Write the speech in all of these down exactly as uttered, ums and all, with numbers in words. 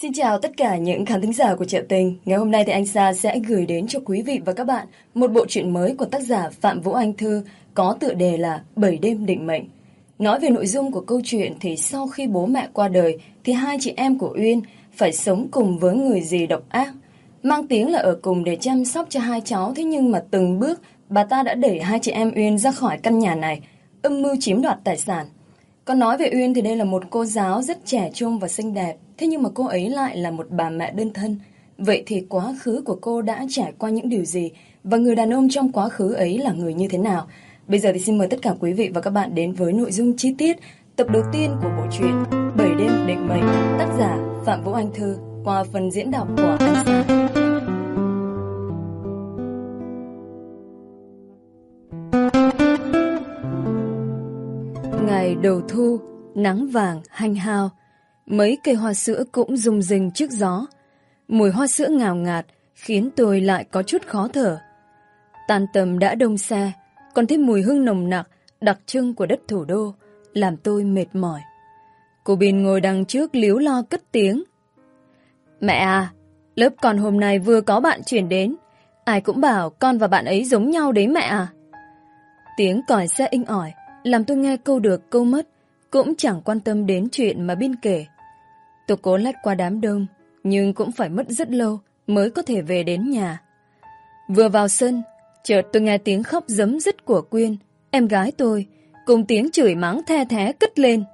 Xin chào tất cả những khán thính giả của Chợ Tình. Ngày hôm nay thì anh Sa sẽ gửi đến cho quý vị và các bạn một bộ truyện mới của tác giả Phạm Vũ Anh Thư có tựa đề là Bảy Đêm Định Mệnh. Nói về nội dung của câu chuyện thì sau khi bố mẹ qua đời thì hai chị em của Uyên phải sống cùng với người dì độc ác. Mang tiếng là ở cùng để chăm sóc cho hai cháu, thế nhưng mà từng bước bà ta đã đẩy hai chị em Uyên ra khỏi căn nhà này, âm mưu chiếm đoạt tài sản. Còn nói về Uyên thì đây là một cô giáo rất trẻ trung và xinh đẹp, thế nhưng mà cô ấy lại là một bà mẹ đơn thân. Vậy thì quá khứ của cô đã trải qua những điều gì và người đàn ông trong quá khứ ấy là người như thế nào? Bây giờ thì xin mời tất cả quý vị và các bạn đến với nội dung chi tiết tập đầu tiên của bộ truyện Bảy Đêm Định Mệnh, tác giả Phạm Vũ Anh Thư qua phần diễn đọc của anh Sa. Ngày đầu thu, nắng vàng hanh hao, mấy cây hoa sữa cũng rung rinh trước gió. Mùi hoa sữa ngào ngạt khiến tôi lại có chút khó thở. Tan tầm đã đông xe, còn thêm mùi hương nồng nặc đặc trưng của đất thủ đô làm tôi mệt mỏi. Cô Bin ngồi đằng trước líu lo cất tiếng. Mẹ à, lớp con hôm nay vừa có bạn chuyển đến, ai cũng bảo con và bạn ấy giống nhau đấy mẹ à. Tiếng còi xe inh ỏi làm tôi nghe câu được câu mất, cũng chẳng quan tâm đến chuyện mà Bin kể. Tôi cố lách qua đám đông, nhưng cũng phải mất rất lâu mới có thể về đến nhà. Vừa vào sân, chợt tôi nghe tiếng khóc giấm dứt của Quyên, em gái tôi, cùng tiếng chửi mắng the thé cất lên.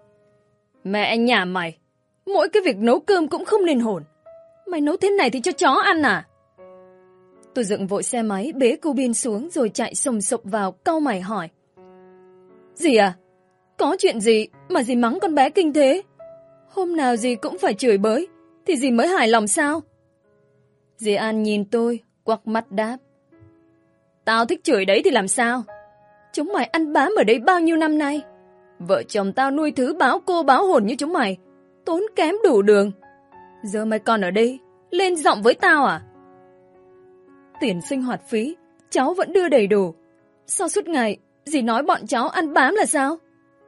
Mẹ nhà mày, mỗi cái việc nấu cơm cũng không nên hồn. Mày nấu thế này thì cho chó ăn à? Tôi dựng vội xe máy bế cô Bin xuống rồi chạy sồng sộc vào cau mày hỏi. Dì à, có chuyện gì mà dì mắng con bé kinh thế? Hôm nào dì cũng phải chửi bới thì dì mới hài lòng sao? Dì An nhìn tôi, quắc mắt đáp. Tao thích chửi đấy thì làm sao? Chúng mày ăn bám ở đây bao nhiêu năm nay? Vợ chồng tao nuôi thứ báo cô báo hồn như chúng mày, tốn kém đủ đường. Giờ mày còn ở đây, lên giọng với tao à? Tiền sinh hoạt phí, cháu vẫn đưa đầy đủ. Sao suốt ngày dì nói bọn cháu ăn bám là sao?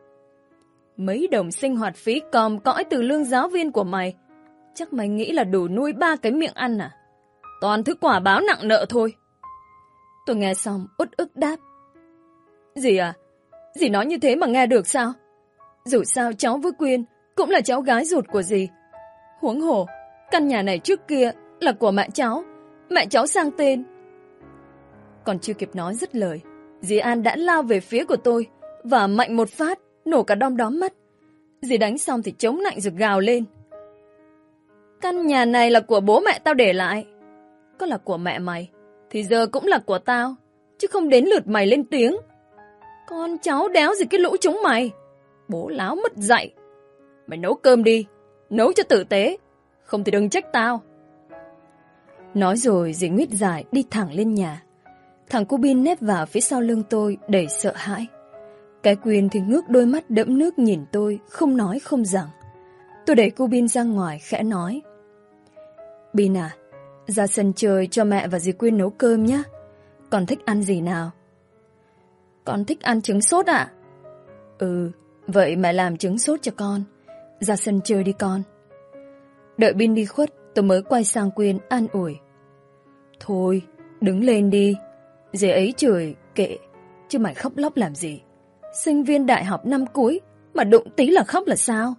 Mấy đồng sinh hoạt phí còm cõi từ lương giáo viên của mày, chắc mày nghĩ là đủ nuôi ba cái miệng ăn à? Toàn thứ quả báo nặng nợ thôi. Tôi nghe xong uất ức đáp. Dì à, dì nói như thế mà nghe được sao? Dù sao cháu với Quyên cũng là cháu gái ruột của dì. Huống hồ, căn nhà này trước kia là của mẹ cháu, mẹ cháu sang tên. Còn chưa kịp nói dứt lời, dì An đã lao về phía của tôi và mạnh một phát, nổ cả đom đóm mắt. Dì đánh xong thì chống nạnh rồi gào lên. Căn nhà này là của bố mẹ tao để lại. Có là của mẹ mày thì giờ cũng là của tao, chứ không đến lượt mày lên tiếng. Con cháu đéo gì cái lũ chúng mày. Bố láo mất dạy. Mày nấu cơm đi, nấu cho tử tế, không thì đừng trách tao. Nói rồi dì nguyết giải đi thẳng lên nhà. Thằng cô Bin nép vào phía sau lưng tôi đầy sợ hãi. Cái Quyên thì ngước đôi mắt đẫm nước nhìn tôi, không nói không rằng. Tôi đẩy cô Bin ra ngoài khẽ nói. Bin à, ra sân chơi cho mẹ và dì Quyên nấu cơm nhé. Con thích ăn gì nào? Con thích ăn trứng sốt ạ. À? Ừ, vậy mẹ làm trứng sốt cho con. Ra sân chơi đi con. Đợi Bin đi khuất, tôi mới quay sang Quyên an ủi. Thôi, đứng lên đi. Dì ấy chửi, kệ, chứ mày khóc lóc làm gì? Sinh viên đại học năm cuối mà đụng tí là khóc là sao?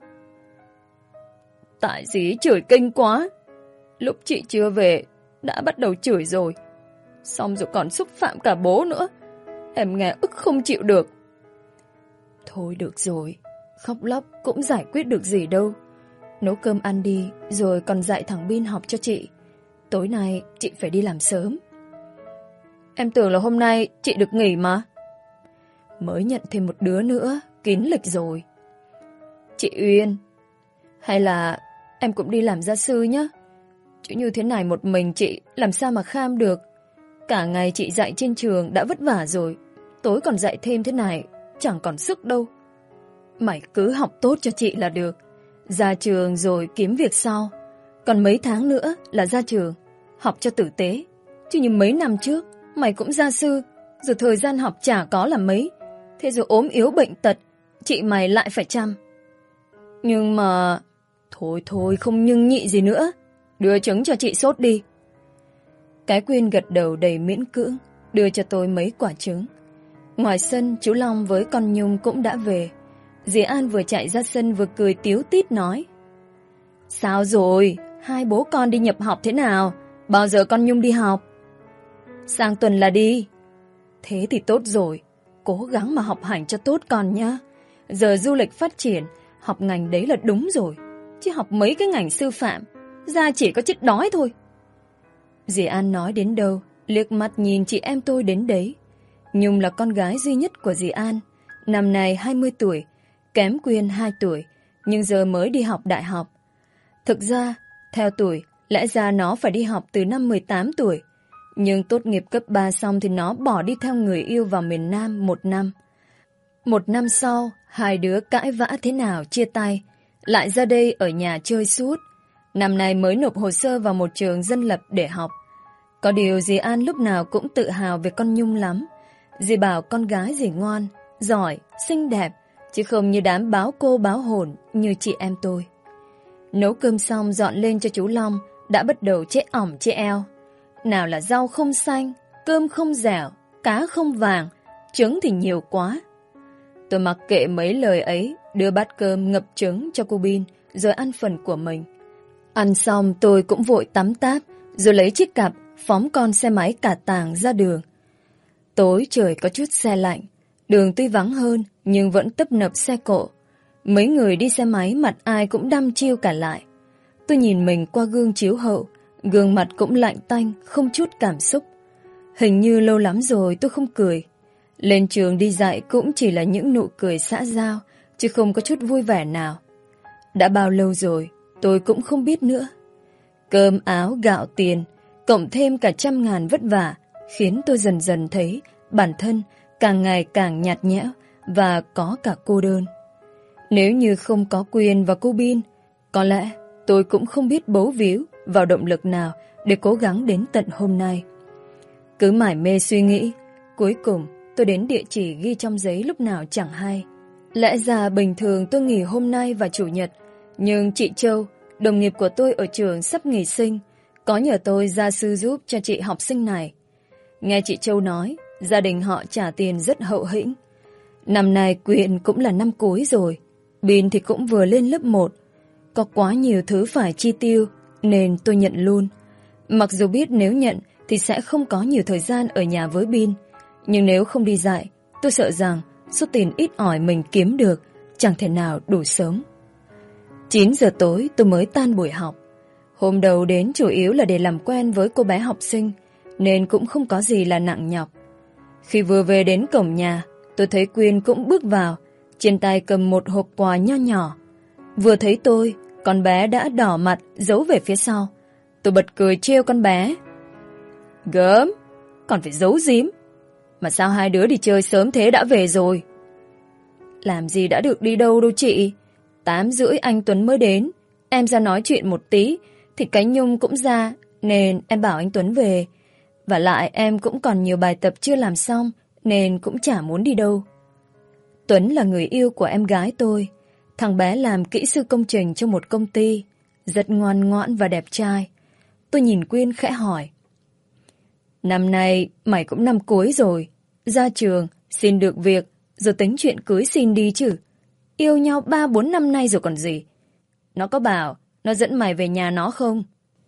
Tại dì ấy chửi kinh quá. Lúc chị chưa về đã bắt đầu chửi rồi. Xong rồi còn xúc phạm cả bố nữa. Em nghe ức không chịu được. Thôi được rồi, khóc lóc cũng giải quyết được gì đâu. Nấu cơm ăn đi, rồi còn dạy thằng Bin học cho chị. Tối nay chị phải đi làm sớm. Em tưởng là hôm nay chị được nghỉ mà. Mới nhận thêm một đứa nữa, kín lịch rồi. Chị Uyên, hay là em cũng đi làm gia sư nhé. Chứ như thế này một mình chị làm sao mà kham được. Cả ngày chị dạy trên trường đã vất vả rồi, tối còn dạy thêm thế này chẳng còn sức đâu. Mày cứ học tốt cho chị là được. Ra trường rồi kiếm việc sau. Còn mấy tháng nữa là ra trường, học cho tử tế. Chứ như mấy năm trước mày cũng gia sư, rồi thời gian học chả có là mấy. Thế rồi ốm yếu bệnh tật, chị mày lại phải chăm. Nhưng mà Thôi thôi, không nhưng nhị gì nữa. Đưa trứng cho chị sốt đi. Cái Quyên gật đầu đầy miễn cưỡng, đưa cho tôi mấy quả trứng. Ngoài sân, chú Long với con Nhung cũng đã về. Dì An vừa chạy ra sân vừa cười tíu tít nói. Sao rồi? Hai bố con đi nhập học thế nào? Bao giờ con Nhung đi học? Sang tuần là đi. Thế thì tốt rồi. Cố gắng mà học hành cho tốt con nhá. Giờ du lịch phát triển, học ngành đấy là đúng rồi. Chứ học mấy cái ngành sư phạm, ra chỉ có chết đói thôi. Dì An nói đến đâu, liếc mắt nhìn chị em tôi đến đấy. Nhung là con gái duy nhất của dì An. Năm nay hai mươi tuổi, kém Quyên hai tuổi, nhưng giờ mới đi học đại học. Thực ra, theo tuổi, lẽ ra nó phải đi học từ năm mười tám tuổi. Nhưng tốt nghiệp cấp ba xong thì nó bỏ đi theo người yêu vào miền Nam một năm. Một năm sau, hai đứa cãi vã thế nào chia tay, lại ra đây ở nhà chơi suốt. Năm nay mới nộp hồ sơ vào một trường dân lập để học. Có điều dì An lúc nào cũng tự hào về con Nhung lắm. Dì bảo con gái dì ngoan, giỏi, xinh đẹp, chứ không như đám báo cô báo hồn như chị em tôi. Nấu cơm xong dọn lên cho chú Long, đã bắt đầu chê ỏng chê eo. Nào là rau không xanh, cơm không dẻo, cá không vàng, trứng thì nhiều quá. Tôi mặc kệ mấy lời ấy, đưa bát cơm ngập trứng cho cô Bin, rồi ăn phần của mình. Ăn xong tôi cũng vội tắm táp, rồi lấy chiếc cặp, phóng con xe máy cả tàng ra đường. Tối trời có chút se lạnh, đường tuy vắng hơn, nhưng vẫn tấp nập xe cộ. Mấy người đi xe máy mặt ai cũng đăm chiêu cả lại. Tôi nhìn mình qua gương chiếu hậu, gương mặt cũng lạnh tanh, không chút cảm xúc. Hình như lâu lắm rồi tôi không cười. Lên trường đi dạy cũng chỉ là những nụ cười xã giao, chứ không có chút vui vẻ nào. Đã bao lâu rồi, tôi cũng không biết nữa. Cơm áo gạo tiền, cộng thêm cả trăm ngàn vất vả, khiến tôi dần dần thấy bản thân càng ngày càng nhạt nhẽo và có cả cô đơn. Nếu như không có Quyên và cô Bin, có lẽ tôi cũng không biết bấu víu vào động lực nào để cố gắng đến tận hôm nay. Cứ mải mê suy nghĩ, cuối cùng tôi đến địa chỉ ghi trong giấy lúc nào chẳng hay. Lẽ ra bình thường tôi nghỉ hôm nay và chủ nhật, nhưng chị Châu, đồng nghiệp của tôi ở trường sắp nghỉ sinh, có nhờ tôi gia sư giúp cho chị học sinh này. Nghe chị Châu nói, gia đình họ trả tiền rất hậu hĩnh. Năm nay Quyên cũng là năm cuối rồi, Bin thì cũng vừa lên lớp một. Có quá nhiều thứ phải chi tiêu, nên tôi nhận luôn. Mặc dù biết nếu nhận thì sẽ không có nhiều thời gian ở nhà với Bin, nhưng nếu không đi dạy, tôi sợ rằng số tiền ít ỏi mình kiếm được chẳng thể nào đủ sống. chín giờ tối tôi mới tan buổi học. Hôm đầu đến chủ yếu là để làm quen với cô bé học sinh, nên cũng không có gì là nặng nhọc. Khi vừa về đến cổng nhà, tôi thấy Quyên cũng bước vào, trên tay cầm một hộp quà nho nhỏ. Vừa thấy tôi, con bé đã đỏ mặt giấu về phía sau. Tôi bật cười trêu con bé. Gớm, còn phải giấu giếm. Mà sao hai đứa đi chơi sớm thế đã về rồi? Làm gì đã được đi đâu đâu chị. Tám rưỡi anh Tuấn mới đến. Em ra nói chuyện một tí thì cái Nhung cũng ra, nên em bảo anh Tuấn về. Và lại em cũng còn nhiều bài tập chưa làm xong, nên cũng chả muốn đi đâu. Tuấn là người yêu của em gái tôi. Thằng bé làm kỹ sư công trình cho một công ty, rất ngoan ngoãn và đẹp trai. Tôi nhìn Quyên khẽ hỏi. Năm nay mày cũng năm cuối rồi, ra trường, xin được việc, rồi tính chuyện cưới xin đi chứ. Yêu nhau ba bốn năm nay rồi còn gì. Nó có bảo nó dẫn mày về nhà nó không?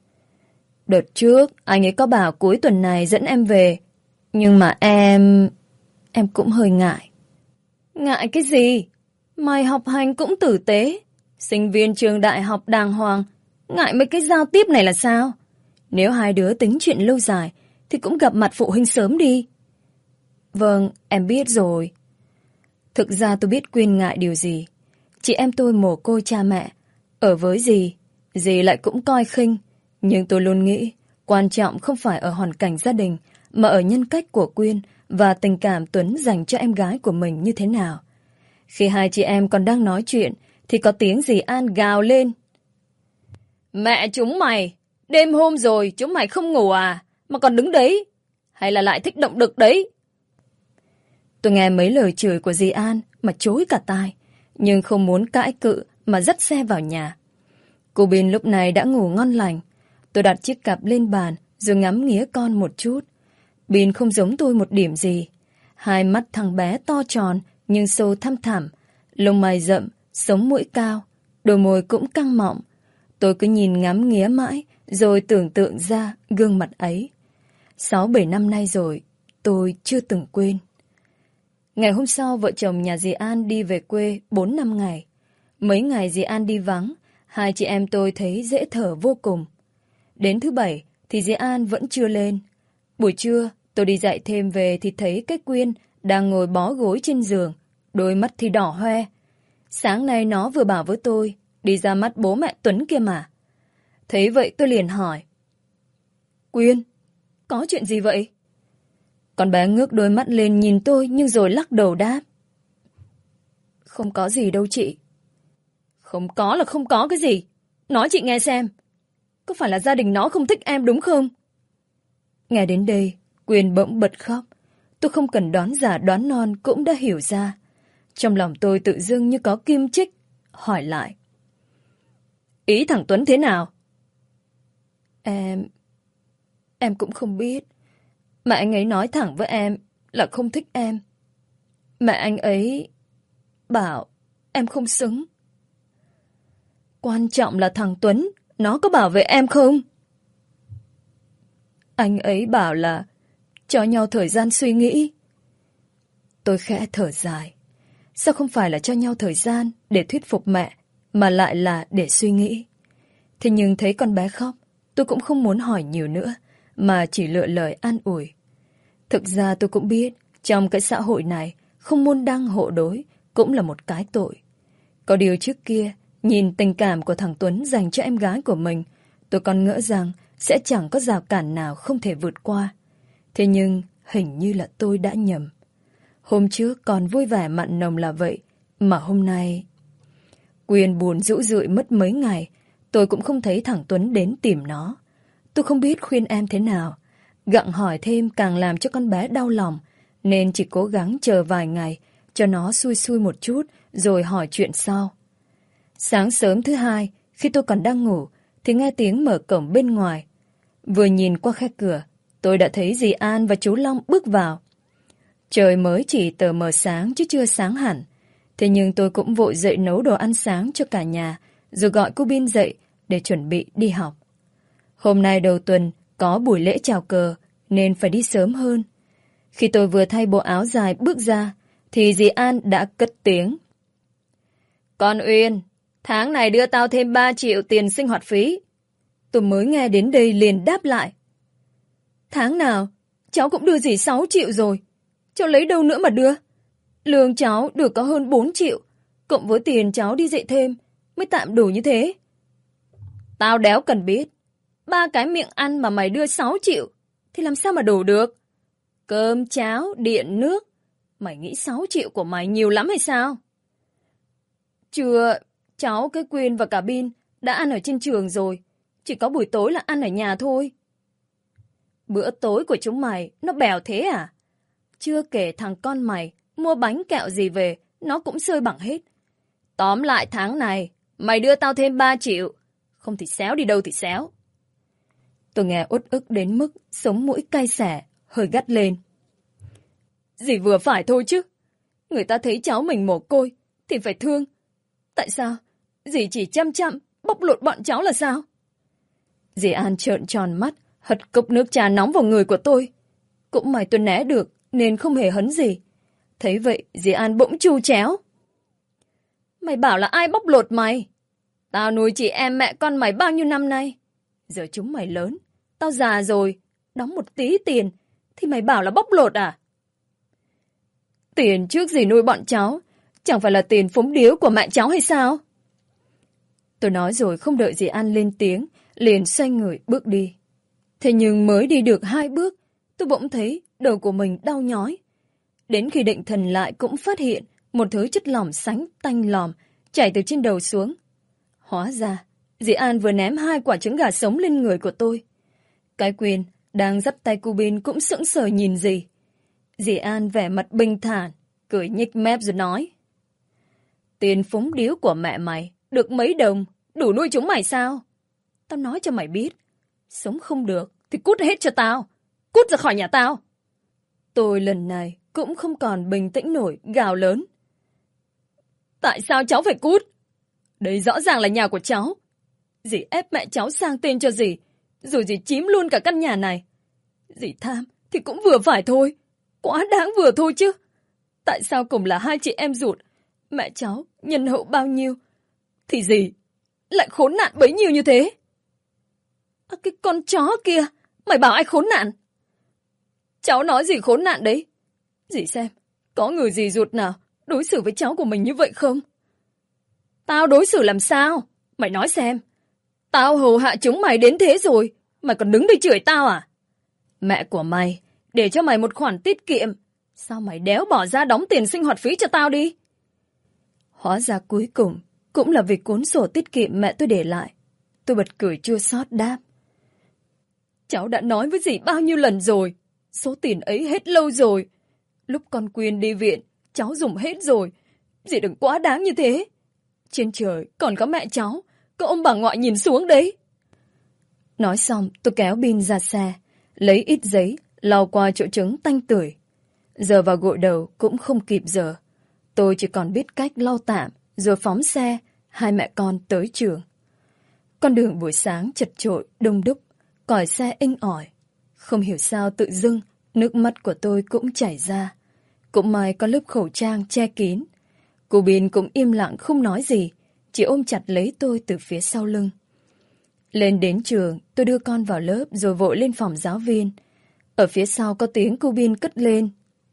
Đợt trước anh ấy có bảo cuối tuần này dẫn em về, nhưng mà em... em cũng hơi ngại. Ngại cái gì? Mày học hành cũng tử tế, sinh viên trường đại học đàng hoàng, ngại mấy cái giao tiếp này là sao? Nếu hai đứa tính chuyện lâu dài thì cũng gặp mặt phụ huynh sớm đi. Vâng, em biết rồi. Thực ra tôi biết Quyên ngại điều gì. Chị em tôi mồ côi cha mẹ, ở với dì, dì lại cũng coi khinh. Nhưng tôi luôn nghĩ quan trọng không phải ở hoàn cảnh gia đình, mà ở nhân cách của Quyên và tình cảm Tuấn dành cho em gái của mình như thế nào. Khi hai chị em còn đang nói chuyện thì có tiếng dì An gào lên. Mẹ chúng mày, đêm hôm rồi chúng mày không ngủ à, mà còn đứng đấy? Hay là lại thích động đực đấy? Tôi nghe mấy lời chửi của dì An mà chối cả tai, nhưng không muốn cãi cự mà dắt xe vào nhà. Cô Bin lúc này đã ngủ ngon lành. Tôi đặt chiếc cặp lên bàn rồi ngắm nghía con một chút. Bin không giống tôi một điểm gì. Hai mắt thằng bé to tròn nhưng sâu thăm thẳm, lông mày rậm, sống mũi cao, đôi môi cũng căng mọng. Tôi cứ nhìn ngắm nghía mãi rồi tưởng tượng ra gương mặt ấy. Sáu bảy năm nay rồi, tôi chưa từng quên. Ngày hôm sau, vợ chồng nhà dì An đi về quê bốn năm ngày. Mấy ngày dì An đi vắng, hai chị em tôi thấy dễ thở vô cùng. Đến thứ bảy thì dì An vẫn chưa lên. Buổi trưa, tôi đi dạy thêm về thì thấy cái Quyên đang ngồi bó gối trên giường, đôi mắt thì đỏ hoe. Sáng nay nó vừa bảo với tôi, đi ra mắt bố mẹ Tuấn kia mà. Thấy vậy tôi liền hỏi. Quyên, có chuyện gì vậy? Con bé ngước đôi mắt lên nhìn tôi nhưng rồi lắc đầu đáp. Không có gì đâu chị. Không có là không có cái gì. Nói chị nghe xem. Có phải là gia đình nó không thích em đúng không? Nghe đến đây, Quyên bỗng bật khóc. Tôi không cần đoán giả đoán non cũng đã hiểu ra. Trong lòng tôi tự dưng như có kim chích. Hỏi lại. Ý thằng Tuấn thế nào? Em... Em cũng không biết. Mẹ anh ấy nói thẳng với em là không thích em. Mẹ anh ấy bảo em không xứng. Quan trọng là thằng Tuấn, nó có bảo vệ em không? Anh ấy bảo là cho nhau thời gian suy nghĩ. Tôi khẽ thở dài. Sao không phải là cho nhau thời gian để thuyết phục mẹ, mà lại là để suy nghĩ? Thế nhưng thấy con bé khóc, tôi cũng không muốn hỏi nhiều nữa, mà chỉ lựa lời an ủi. Thực ra tôi cũng biết, trong cái xã hội này, không môn đăng hộ đối cũng là một cái tội. Có điều trước kia, nhìn tình cảm của thằng Tuấn dành cho em gái của mình, tôi còn ngỡ rằng sẽ chẳng có rào cản nào không thể vượt qua. Thế nhưng, hình như là tôi đã nhầm. Hôm trước còn vui vẻ mặn nồng là vậy, mà hôm nay... Quyên buồn rũ rượi mất mấy ngày, tôi cũng không thấy thằng Tuấn đến tìm nó. Tôi không biết khuyên em thế nào. Gặng hỏi thêm càng làm cho con bé đau lòng, nên chỉ cố gắng chờ vài ngày, cho nó xui xui một chút, rồi hỏi chuyện sau. Sáng sớm thứ hai, khi tôi còn đang ngủ, thì nghe tiếng mở cổng bên ngoài. Vừa nhìn qua khe cửa, tôi đã thấy dì An và chú Long bước vào. Trời mới chỉ tờ mờ sáng chứ chưa sáng hẳn. Thế nhưng tôi cũng vội dậy nấu đồ ăn sáng cho cả nhà, rồi gọi cô Bin dậy để chuẩn bị đi học. Hôm nay đầu tuần có buổi lễ chào cờ, nên phải đi sớm hơn. Khi tôi vừa thay bộ áo dài bước ra, thì dì An đã cất tiếng. Con Uyên, tháng này đưa tao thêm ba triệu tiền sinh hoạt phí. Tôi mới nghe đến đây liền đáp lại. Tháng nào, cháu cũng đưa dì sáu triệu rồi. Cháu lấy đâu nữa mà đưa? Lương cháu được có hơn bốn triệu, cộng với tiền cháu đi dạy thêm, mới tạm đủ như thế. Tao đéo cần biết. Ba cái miệng ăn mà mày đưa sáu triệu, thì làm sao mà đủ được? Cơm, cháo, điện, nước. Mày nghĩ sáu triệu của mày nhiều lắm hay sao? Chưa, cháu, cái Quyên và cả Bin đã ăn ở trên trường rồi. Chỉ có buổi tối là ăn ở nhà thôi. Bữa tối của chúng mày, nó bèo thế à? Chưa kể thằng con mày, mua bánh kẹo gì về, nó cũng sơi bằng hết. Tóm lại tháng này, mày đưa tao thêm ba triệu. Không thì xéo đi đâu thì xéo. Tôi nghe uất ức đến mức sống mũi cay xẻ, hơi gắt lên. Dì vừa phải thôi chứ. Người ta thấy cháu mình mồ côi, thì phải thương. Tại sao? Dì chỉ chăm chăm, bóc lột bọn cháu là sao? Dì An trợn tròn mắt, hất cốc nước trà nóng vào người của tôi. Cũng may tôi né được, nên không hề hấn gì. Thấy vậy, dì An bỗng chu chéo. Mày bảo là ai bóc lột mày? Tao nuôi chị em mẹ con mày bao nhiêu năm nay. Giờ chúng mày lớn, tao già rồi, đóng một tí tiền, thì mày bảo là bóc lột à? Tiền trước gì nuôi bọn cháu, chẳng phải là tiền phúng điếu của mẹ cháu hay sao? Tôi nói rồi không đợi dì An lên tiếng, liền xoay người bước đi. Thế nhưng mới đi được hai bước, tôi bỗng thấy đầu của mình đau nhói. Đến khi định thần lại cũng phát hiện một thứ chất lỏng sánh tanh lòm chảy từ trên đầu xuống. Hóa ra, dì An vừa ném hai quả trứng gà sống lên người của tôi. Cái Quyên đang dắt tay cô Bin cũng sững sờ nhìn dì. Dì An vẻ mặt bình thản, cười nhếch mép rồi nói. Tiền phúng điếu của mẹ mày được mấy đồng đủ nuôi chúng mày sao? Tao nói cho mày biết, sống không được thì cút hết cho tao. Cút ra khỏi nhà tao. Tôi lần này cũng không còn bình tĩnh nổi, gào lớn. Tại sao cháu phải cút? Đây rõ ràng là nhà của cháu. Dì ép mẹ cháu sang tên cho dì, rồi dì chiếm luôn cả căn nhà này. Dì tham thì cũng vừa phải thôi. Quá đáng vừa thôi chứ. Tại sao cùng là hai chị em ruột, mẹ cháu nhân hậu bao nhiêu, thì dì lại khốn nạn bấy nhiêu như thế? À, cái con chó kia, mày bảo ai khốn nạn? Cháu nói gì khốn nạn đấy? Dì xem, có người dì ruột nào đối xử với cháu của mình như vậy không? Tao đối xử làm sao? Mày nói xem. Tao hầu hạ chúng mày đến thế rồi, mày còn đứng đây chửi tao à? Mẹ của mày để cho mày một khoản tiết kiệm, sao mày đéo bỏ ra đóng tiền sinh hoạt phí cho tao đi? Hóa ra cuối cùng cũng là vì cuốn sổ tiết kiệm mẹ tôi để lại. Tôi bật cười chua xót đáp. Cháu đã nói với dì bao nhiêu lần rồi, số tiền ấy hết lâu rồi. Lúc con Quyên đi viện, cháu dùng hết rồi. Dì đừng quá đáng như thế. Trên trời còn có mẹ cháu, có ông bà ngoại nhìn xuống đấy. Nói xong tôi kéo pin ra xe, lấy ít giấy, lau qua chỗ trứng tanh tưởi. Giờ vào gội đầu cũng không kịp giờ. Tôi chỉ còn biết cách lau tạm, rồi phóng xe, hai mẹ con tới trường. Con đường buổi sáng chật chội, đông đúc, còi xe inh ỏi. Không hiểu sao tự dưng, nước mắt của tôi cũng chảy ra. Cũng may có lớp khẩu trang che kín. Cô Bin cũng im lặng không nói gì, chỉ ôm chặt lấy tôi từ phía sau lưng. Lên đến trường, tôi đưa con vào lớp rồi vội lên phòng giáo viên. Ở phía sau có tiếng cô Bin cất lên.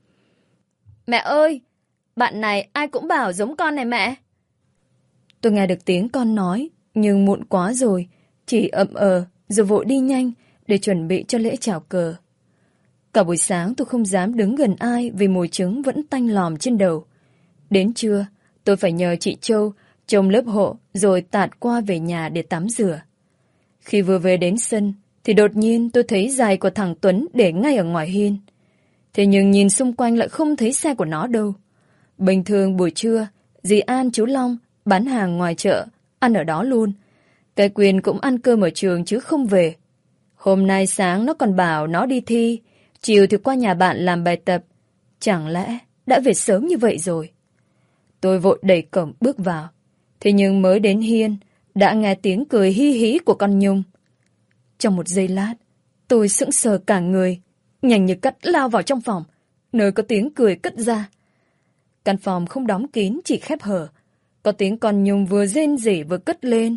Mẹ ơi, bạn này ai cũng bảo giống con này mẹ. Tôi nghe được tiếng con nói, nhưng muộn quá rồi, chỉ ậm ờ rồi vội đi nhanh để chuẩn bị cho lễ chào cờ. Cả buổi sáng tôi không dám đứng gần ai vì mùi trứng vẫn tanh lòm trên đầu. Đến trưa, tôi phải nhờ chị Châu trông lớp hộ rồi tạt qua về nhà để tắm rửa. Khi vừa về đến sân, thì đột nhiên tôi thấy giày của thằng Tuấn để ngay ở ngoài hiên. Thế nhưng nhìn xung quanh lại không thấy xe của nó đâu. Bình thường buổi trưa, dì An chú Long bán hàng ngoài chợ, ăn ở đó luôn. Cái Quyền cũng ăn cơm ở trường chứ không về. Hôm nay sáng nó còn bảo nó đi thi, chiều thì qua nhà bạn làm bài tập. Chẳng lẽ đã về sớm như vậy rồi? Tôi vội đẩy cổng bước vào. Thế nhưng mới đến hiên, đã nghe tiếng cười hi hí của con Nhung. Trong một giây lát, tôi sững sờ cả người, nhanh như cắt lao vào trong phòng, nơi có tiếng cười cất ra. Căn phòng không đóng kín, chỉ khép hở. Có tiếng con Nhung vừa rên rỉ vừa cất lên.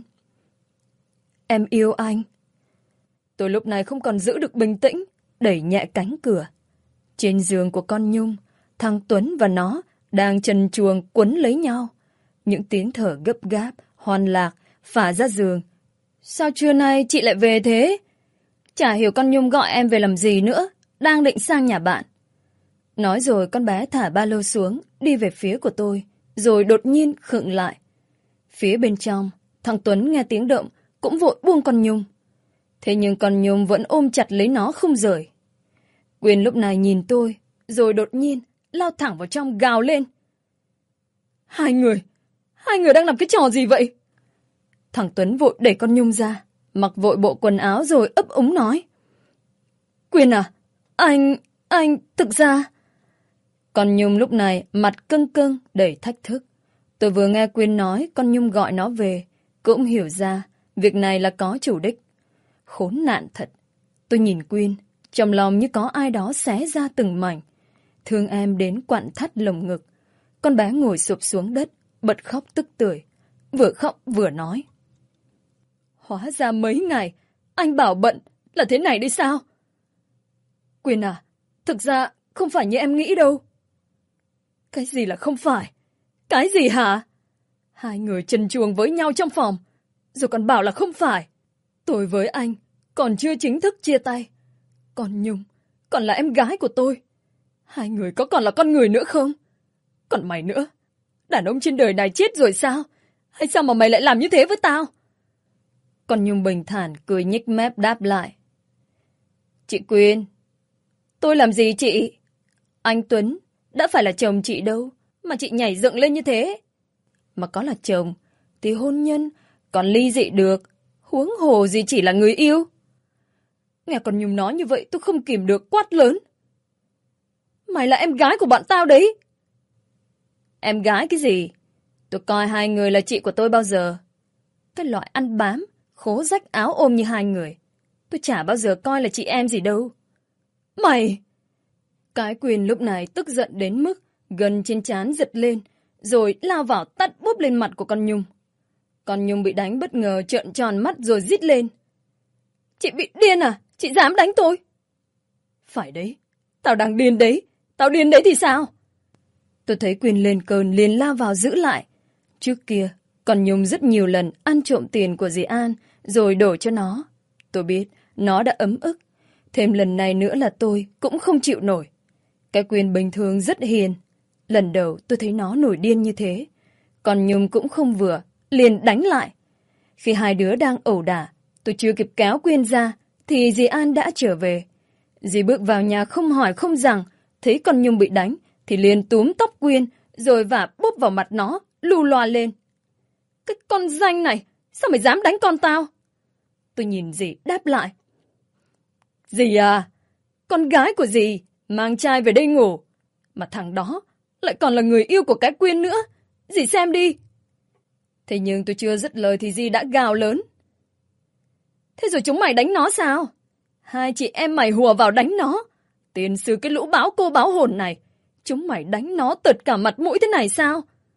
Em yêu anh. Tôi lúc này không còn giữ được bình tĩnh, đẩy nhẹ cánh cửa. Trên giường của con Nhung, thằng Tuấn và nó đang trần truồng quấn lấy nhau. Những tiếng thở gấp gáp, hoan lạc, phả ra giường. Sao trưa nay chị lại về thế? Chả hiểu con Nhung gọi em về làm gì nữa, đang định sang nhà bạn. Nói rồi con bé thả ba lô xuống, đi về phía của tôi, rồi đột nhiên khựng lại. Phía bên trong, thằng Tuấn nghe tiếng động, cũng vội buông con Nhung. Thế nhưng con Nhung vẫn ôm chặt lấy nó không rời. Quyền lúc này nhìn tôi, rồi đột nhiên lao thẳng vào trong gào lên. Hai người, hai người đang làm cái trò gì vậy? Thằng Tuấn vội đẩy con Nhung ra, mặc vội bộ quần áo rồi ấp úng nói. Quyền à, anh, anh, thực ra... Con Nhung lúc này mặt cưng cưng đầy thách thức. Tôi vừa nghe Quyên nói con Nhung gọi nó về, cũng hiểu ra việc này là có chủ đích. Khốn nạn thật. Tôi nhìn Quyên, trong lòng như có ai đó xé ra từng mảnh. Thương em đến quặn thắt lồng ngực. Con bé ngồi sụp xuống đất, bật khóc tức tưởi. Vừa khóc vừa nói. Hóa ra mấy ngày, anh bảo bận là thế này đấy sao? Quyên à, thực ra không phải như em nghĩ đâu. Cái gì là không phải? Cái gì hả? Hai người trần truồng với nhau trong phòng, rồi còn bảo là không phải. Tôi với anh còn chưa chính thức chia tay. Còn Nhung còn là em gái của tôi. Hai người có còn là con người nữa không? Còn mày nữa, đàn ông trên đời này chết rồi sao? Hay sao mà mày lại làm như thế với tao? Còn Nhung bình thản cười nhếch mép đáp lại. Chị Quyên, tôi làm gì chị? Anh Tuấn đã phải là chồng chị đâu mà chị nhảy dựng lên như thế. Mà có là chồng thì hôn nhân còn ly dị được, huống hồ gì chỉ là người yêu. Nghe con Nhung nói như vậy tôi không kìm được quát lớn. Mày là em gái của bọn tao đấy. Em gái cái gì? Tôi coi hai người là chị của tôi bao giờ. Cái loại ăn bám, khố rách áo ôm như hai người. Tôi chả bao giờ coi là chị em gì đâu. Mày! Cái Quyền lúc này tức giận đến mức gần trên trán giật lên, rồi lao vào tát bốp lên mặt của con Nhung. Con Nhung bị đánh bất ngờ trợn tròn mắt rồi rít lên. Chị bị điên à? Chị dám đánh tôi? Phải đấy, tao đang điên đấy. Tao điên đấy thì sao? Tôi thấy Quyền lên cơn liền lao vào giữ lại. Trước kia, con Nhung rất nhiều lần ăn trộm tiền của dì An rồi đổ cho nó. Tôi biết nó đã ấm ức. Thêm lần này nữa là tôi cũng không chịu nổi. Cái Quyền bình thường rất hiền. Lần đầu tôi thấy nó nổi điên như thế. Còn Nhung cũng không vừa, liền đánh lại. Khi hai đứa đang ẩu đả, tôi chưa kịp kéo Quyền ra, thì dì An đã trở về. Dì bước vào nhà không hỏi không rằng, thấy con Nhung bị đánh, thì liền túm tóc Quyền, rồi vả bốp vào mặt nó, lu loa lên. Cái con danh này, sao mày dám đánh con tao? Tôi nhìn dì đáp lại. Dì à, con gái của dì mang trai về đây ngủ, mà thằng đó lại còn là người yêu của cái Quyên nữa. Dì xem đi. Thế nhưng tôi chưa dứt lời thì dì đã gào lớn. Thế rồi chúng mày đánh nó sao? Hai chị em mày hùa vào đánh nó. Tiền sư cái lũ báo cô báo hồn này. Chúng mày đánh nó tợt cả mặt mũi thế này sao?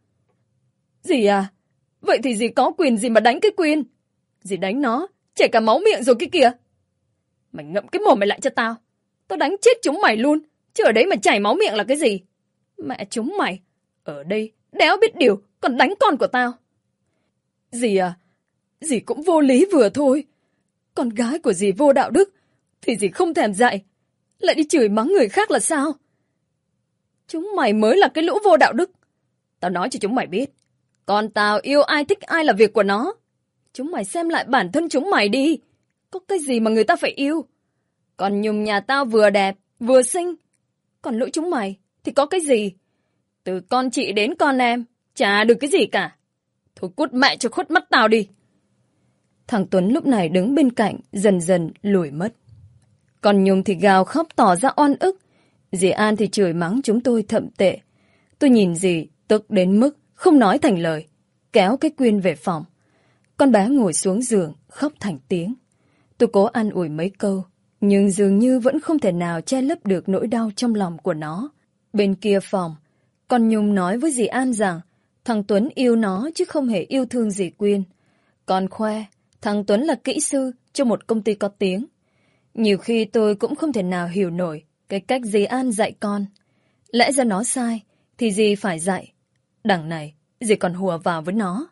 Dì à, vậy thì dì có quyền gì mà đánh cái Quyên? Dì đánh nó, chảy cả máu miệng rồi cái kìa. Mày ngậm cái mồm mày lại cho tao. Tao đánh chết chúng mày luôn. Chứ ở đấy mà chảy máu miệng là cái gì? Mẹ chúng mày, ở đây đéo biết điều, còn đánh con của tao. Dì à, dì cũng vô lý vừa thôi. Con gái của dì vô đạo đức, thì dì không thèm dạy, lại đi chửi mắng người khác là sao? Chúng mày mới là cái lũ vô đạo đức. Tao nói cho chúng mày biết, con tao yêu ai thích ai là việc của nó. Chúng mày xem lại bản thân chúng mày đi. Có cái gì mà người ta phải yêu? Còn Nhung nhà tao vừa đẹp, vừa xinh. Còn lũ chúng mày thì có cái gì? Từ con chị đến con em, chả được cái gì cả. Thôi cút mẹ cho khuất mắt tao đi. Thằng Tuấn lúc này đứng bên cạnh, dần dần lùi mất. Còn Nhung thì gào khóc tỏ ra oan ức. Dì An thì chửi mắng chúng tôi thậm tệ. Tôi nhìn dì tức đến mức không nói thành lời, kéo cái Quyên về phòng. Con bé ngồi xuống giường, khóc thành tiếng. Tôi cố an ủi mấy câu, nhưng dường như vẫn không thể nào che lấp được nỗi đau trong lòng của nó. Bên kia phòng, con Nhung nói với dì An rằng thằng Tuấn yêu nó chứ không hề yêu thương dì Quyên. Còn khoe, thằng Tuấn là kỹ sư cho một công ty có tiếng. Nhiều khi tôi cũng không thể nào hiểu nổi cái cách dì An dạy con. Lẽ ra nó sai, thì dì phải dạy. Đằng này, dì còn hùa vào với nó.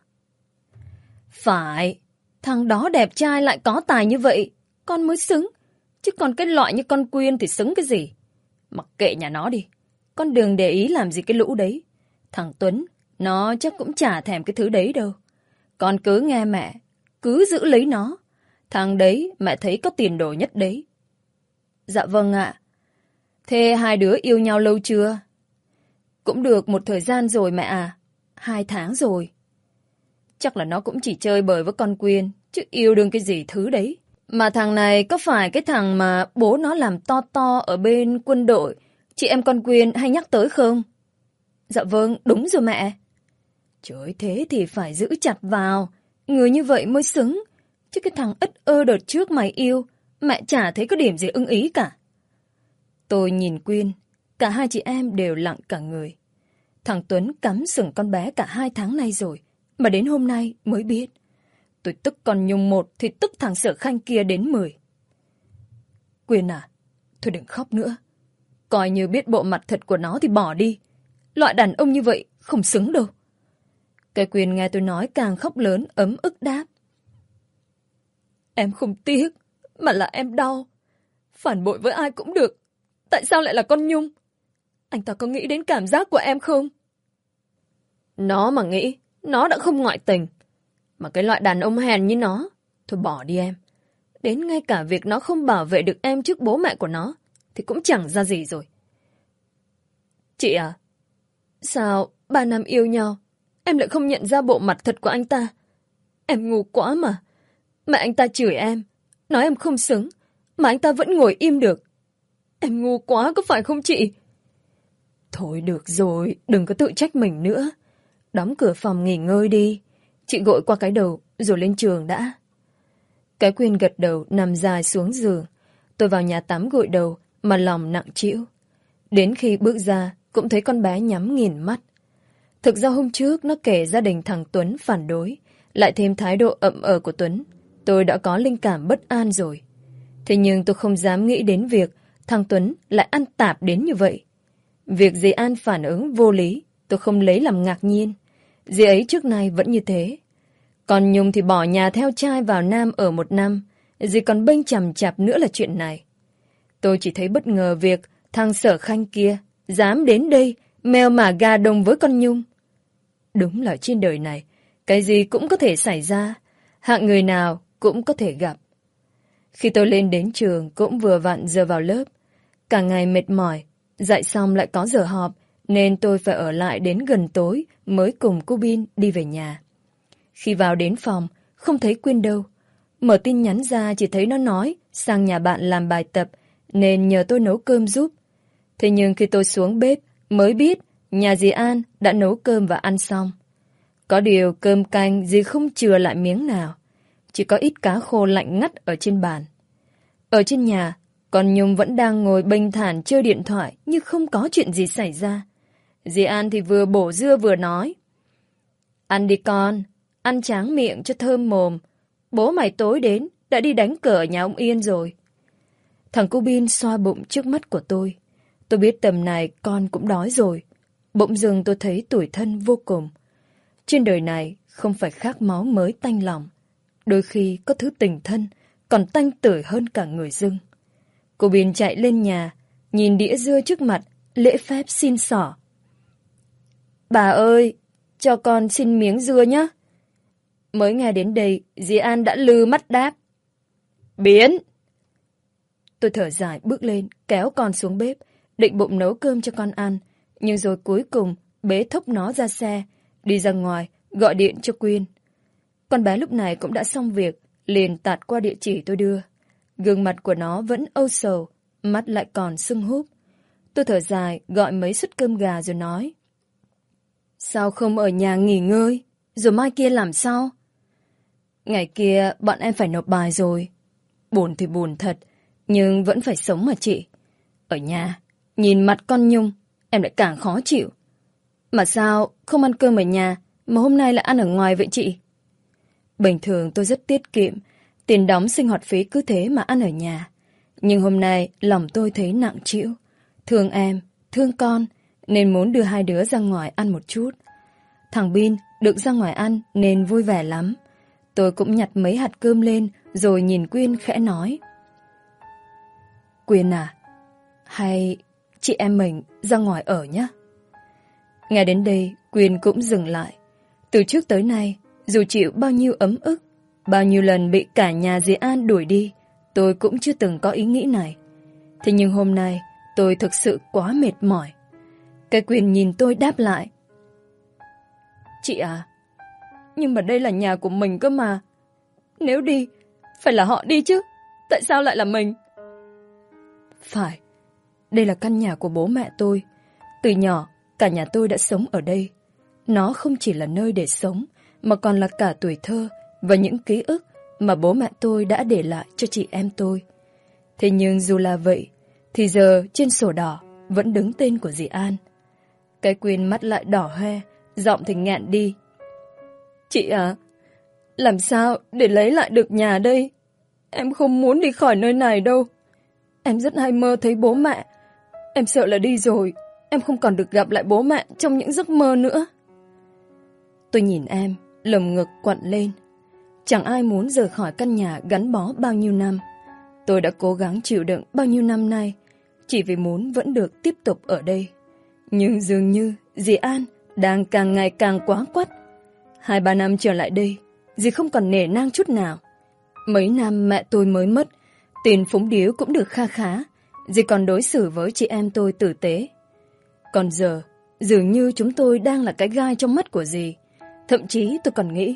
Phải, thằng đó đẹp trai lại có tài như vậy, con mới xứng. Chứ còn cái loại như con Quyên thì xứng cái gì? Mặc kệ nhà nó đi, con đừng để ý làm gì cái lũ đấy. Thằng Tuấn, nó chắc cũng chả thèm cái thứ đấy đâu. Con cứ nghe mẹ, cứ giữ lấy nó. Thằng đấy mẹ thấy có tiền đồ nhất đấy. Dạ vâng ạ. Thế hai đứa yêu nhau lâu chưa? Cũng được một thời gian rồi mẹ à. Hai tháng rồi. Chắc là nó cũng chỉ chơi bời với con Quyên, chứ yêu đương cái gì thứ đấy. Mà thằng này có phải cái thằng mà bố nó làm to to ở bên quân đội, chị em con Quyên hay nhắc tới không? Dạ vâng, đúng rồi mẹ. Trời, thế thì phải giữ chặt vào. Người như vậy mới xứng. Chứ cái thằng ất ơ đợt trước mày yêu, mẹ chả thấy có điểm gì ưng ý cả. Tôi nhìn Quyên, cả hai chị em đều lặng cả người. Thằng Tuấn cắm sừng con bé cả hai tháng nay rồi, mà đến hôm nay mới biết. Tôi tức con Nhung một thì tức thằng Sở Khanh kia đến mười. Quyên à, thôi đừng khóc nữa. Coi như biết bộ mặt thật của nó thì bỏ đi. Loại đàn ông như vậy không xứng đâu. Cái Quyên nghe tôi nói càng khóc lớn, ấm ức đáp. Em không tiếc, mà là em đau. Phản bội với ai cũng được, tại sao lại là con Nhung? Anh ta có nghĩ đến cảm giác của em không? Nó mà nghĩ, nó đã không ngoại tình. Mà cái loại đàn ông hèn như nó, thôi bỏ đi em. Đến ngay cả việc nó không bảo vệ được em trước bố mẹ của nó, thì cũng chẳng ra gì rồi. Chị à, sao ba năm yêu nhau, em lại không nhận ra bộ mặt thật của anh ta? Em ngu quá mà. Mẹ anh ta chửi em, nói em không xứng, mà anh ta vẫn ngồi im được. Em ngu quá có phải không chị? Thôi được rồi, đừng có tự trách mình nữa. Đóng cửa phòng nghỉ ngơi đi. Chị gội qua cái đầu rồi lên trường đã. Cái Quyên gật đầu nằm dài xuống giường. Tôi vào nhà tắm gội đầu mà lòng nặng trĩu. Đến khi bước ra cũng thấy con bé nhắm nghiền mắt. Thực ra hôm trước nó kể gia đình thằng Tuấn phản đối, lại thêm thái độ ậm ờ của Tuấn. Tôi đã có linh cảm bất an rồi. Thế nhưng tôi không dám nghĩ đến việc thằng Tuấn lại ăn tạp đến như vậy. Việc dì An phản ứng vô lý, tôi không lấy làm ngạc nhiên. Dì ấy trước nay vẫn như thế. Còn Nhung thì bỏ nhà theo trai vào Nam ở một năm. Dì còn bênh chằm chạp nữa là chuyện này. Tôi chỉ thấy bất ngờ việc thằng Sở Khanh kia dám đến đây mèo mả gà đồng với con Nhung. Đúng là trên đời này, cái gì cũng có thể xảy ra, hạng người nào cũng có thể gặp. Khi tôi lên đến trường cũng vừa vặn giờ vào lớp. Cả ngày mệt mỏi, dạy xong lại có giờ họp, nên tôi phải ở lại đến gần tối mới cùng cô Bin đi về nhà. Khi vào đến phòng, không thấy Quyên đâu. Mở tin nhắn ra chỉ thấy nó nói sang nhà bạn làm bài tập, nên nhờ tôi nấu cơm giúp. Thế nhưng khi tôi xuống bếp mới biết nhà dì An đã nấu cơm và ăn xong. Có điều cơm canh dì không chừa lại miếng nào. Chỉ có ít cá khô lạnh ngắt ở trên bàn. Ở trên nhà, con Nhung vẫn đang ngồi bênh thản chơi điện thoại như không có chuyện gì xảy ra. Dì An thì vừa bổ dưa vừa nói. Ăn đi con, ăn tráng miệng cho thơm mồm. Bố mày tối đến, đã đi đánh cờ ở nhà ông Yên rồi. Thằng cô Bin xoa bụng trước mắt của tôi. Tôi biết tầm này con cũng đói rồi. Bỗng dưng tôi thấy tủi thân vô cùng. Trên đời này không phải khát máu mới tanh lòng. Đôi khi có thứ tình thân còn tanh tưởi hơn cả người dưng. Cô Bin chạy lên nhà, nhìn đĩa dưa trước mặt, lễ phép xin xỏ. Bà ơi, cho con xin miếng dưa nhé. Mới nghe đến đây, dì An đã lư mắt đáp. Biến! Tôi thở dài bước lên, kéo con xuống bếp, định bụng nấu cơm cho con ăn. Nhưng rồi cuối cùng, bế thốc nó ra xe, đi ra ngoài, gọi điện cho Quyên. Con bé lúc này cũng đã xong việc, liền tạt qua địa chỉ tôi đưa. Gương mặt của nó vẫn âu sầu, mắt lại còn sưng húp. Tôi thở dài, gọi mấy suất cơm gà rồi nói. Sao không ở nhà nghỉ ngơi, rồi mai kia làm sao? Ngày kia bọn em phải nộp bài rồi. Buồn thì buồn thật, nhưng vẫn phải sống mà chị. Ở nhà, nhìn mặt con Nhung, em lại càng khó chịu. Mà sao không ăn cơm ở nhà, mà hôm nay lại ăn ở ngoài vậy chị? Bình thường tôi rất tiết kiệm, tiền đóng sinh hoạt phí cứ thế mà ăn ở nhà. Nhưng hôm nay lòng tôi thấy nặng trĩu. Thương em, thương con, nên muốn đưa hai đứa ra ngoài ăn một chút. Thằng Bin được ra ngoài ăn nên vui vẻ lắm. Tôi cũng nhặt mấy hạt cơm lên rồi nhìn Quyên khẽ nói. Quyên à, hay chị em mình ra ngoài ở nhé. Nghe đến đây, Quyên cũng dừng lại. Từ trước tới nay, dù chịu bao nhiêu ấm ức, bao nhiêu lần bị cả nhà dì An đuổi đi, tôi cũng chưa từng có ý nghĩ này. Thế nhưng hôm nay, tôi thực sự quá mệt mỏi. Cái Quyên nhìn tôi đáp lại. Chị à, nhưng mà đây là nhà của mình cơ mà. Nếu đi, phải là họ đi chứ. Tại sao lại là mình? Phải, đây là căn nhà của bố mẹ tôi. Từ nhỏ, cả nhà tôi đã sống ở đây. Nó không chỉ là nơi để sống, mà còn là cả tuổi thơ và những ký ức mà bố mẹ tôi đã để lại cho chị em tôi. Thế nhưng dù là vậy, thì giờ trên sổ đỏ vẫn đứng tên của dì An. Cái Quyên mắt lại đỏ hoe, giọng thì nghẹn đi. Chị à, làm sao để lấy lại được nhà đây? Em không muốn đi khỏi nơi này đâu. Em rất hay mơ thấy bố mẹ. Em sợ là đi rồi, em không còn được gặp lại bố mẹ trong những giấc mơ nữa. Tôi nhìn em, lồng ngực quặn lên. Chẳng ai muốn rời khỏi căn nhà gắn bó bao nhiêu năm. Tôi đã cố gắng chịu đựng bao nhiêu năm nay, chỉ vì muốn vẫn được tiếp tục ở đây. Nhưng dường như dì An đang càng ngày càng quá quắt. Hai ba năm trở lại đây, dì không còn nể nang chút nào. Mấy năm mẹ tôi mới mất, tiền phúng điếu cũng được kha khá. Dì còn đối xử với chị em tôi tử tế. Còn giờ, dường như chúng tôi đang là cái gai trong mắt của dì. Thậm chí tôi còn nghĩ,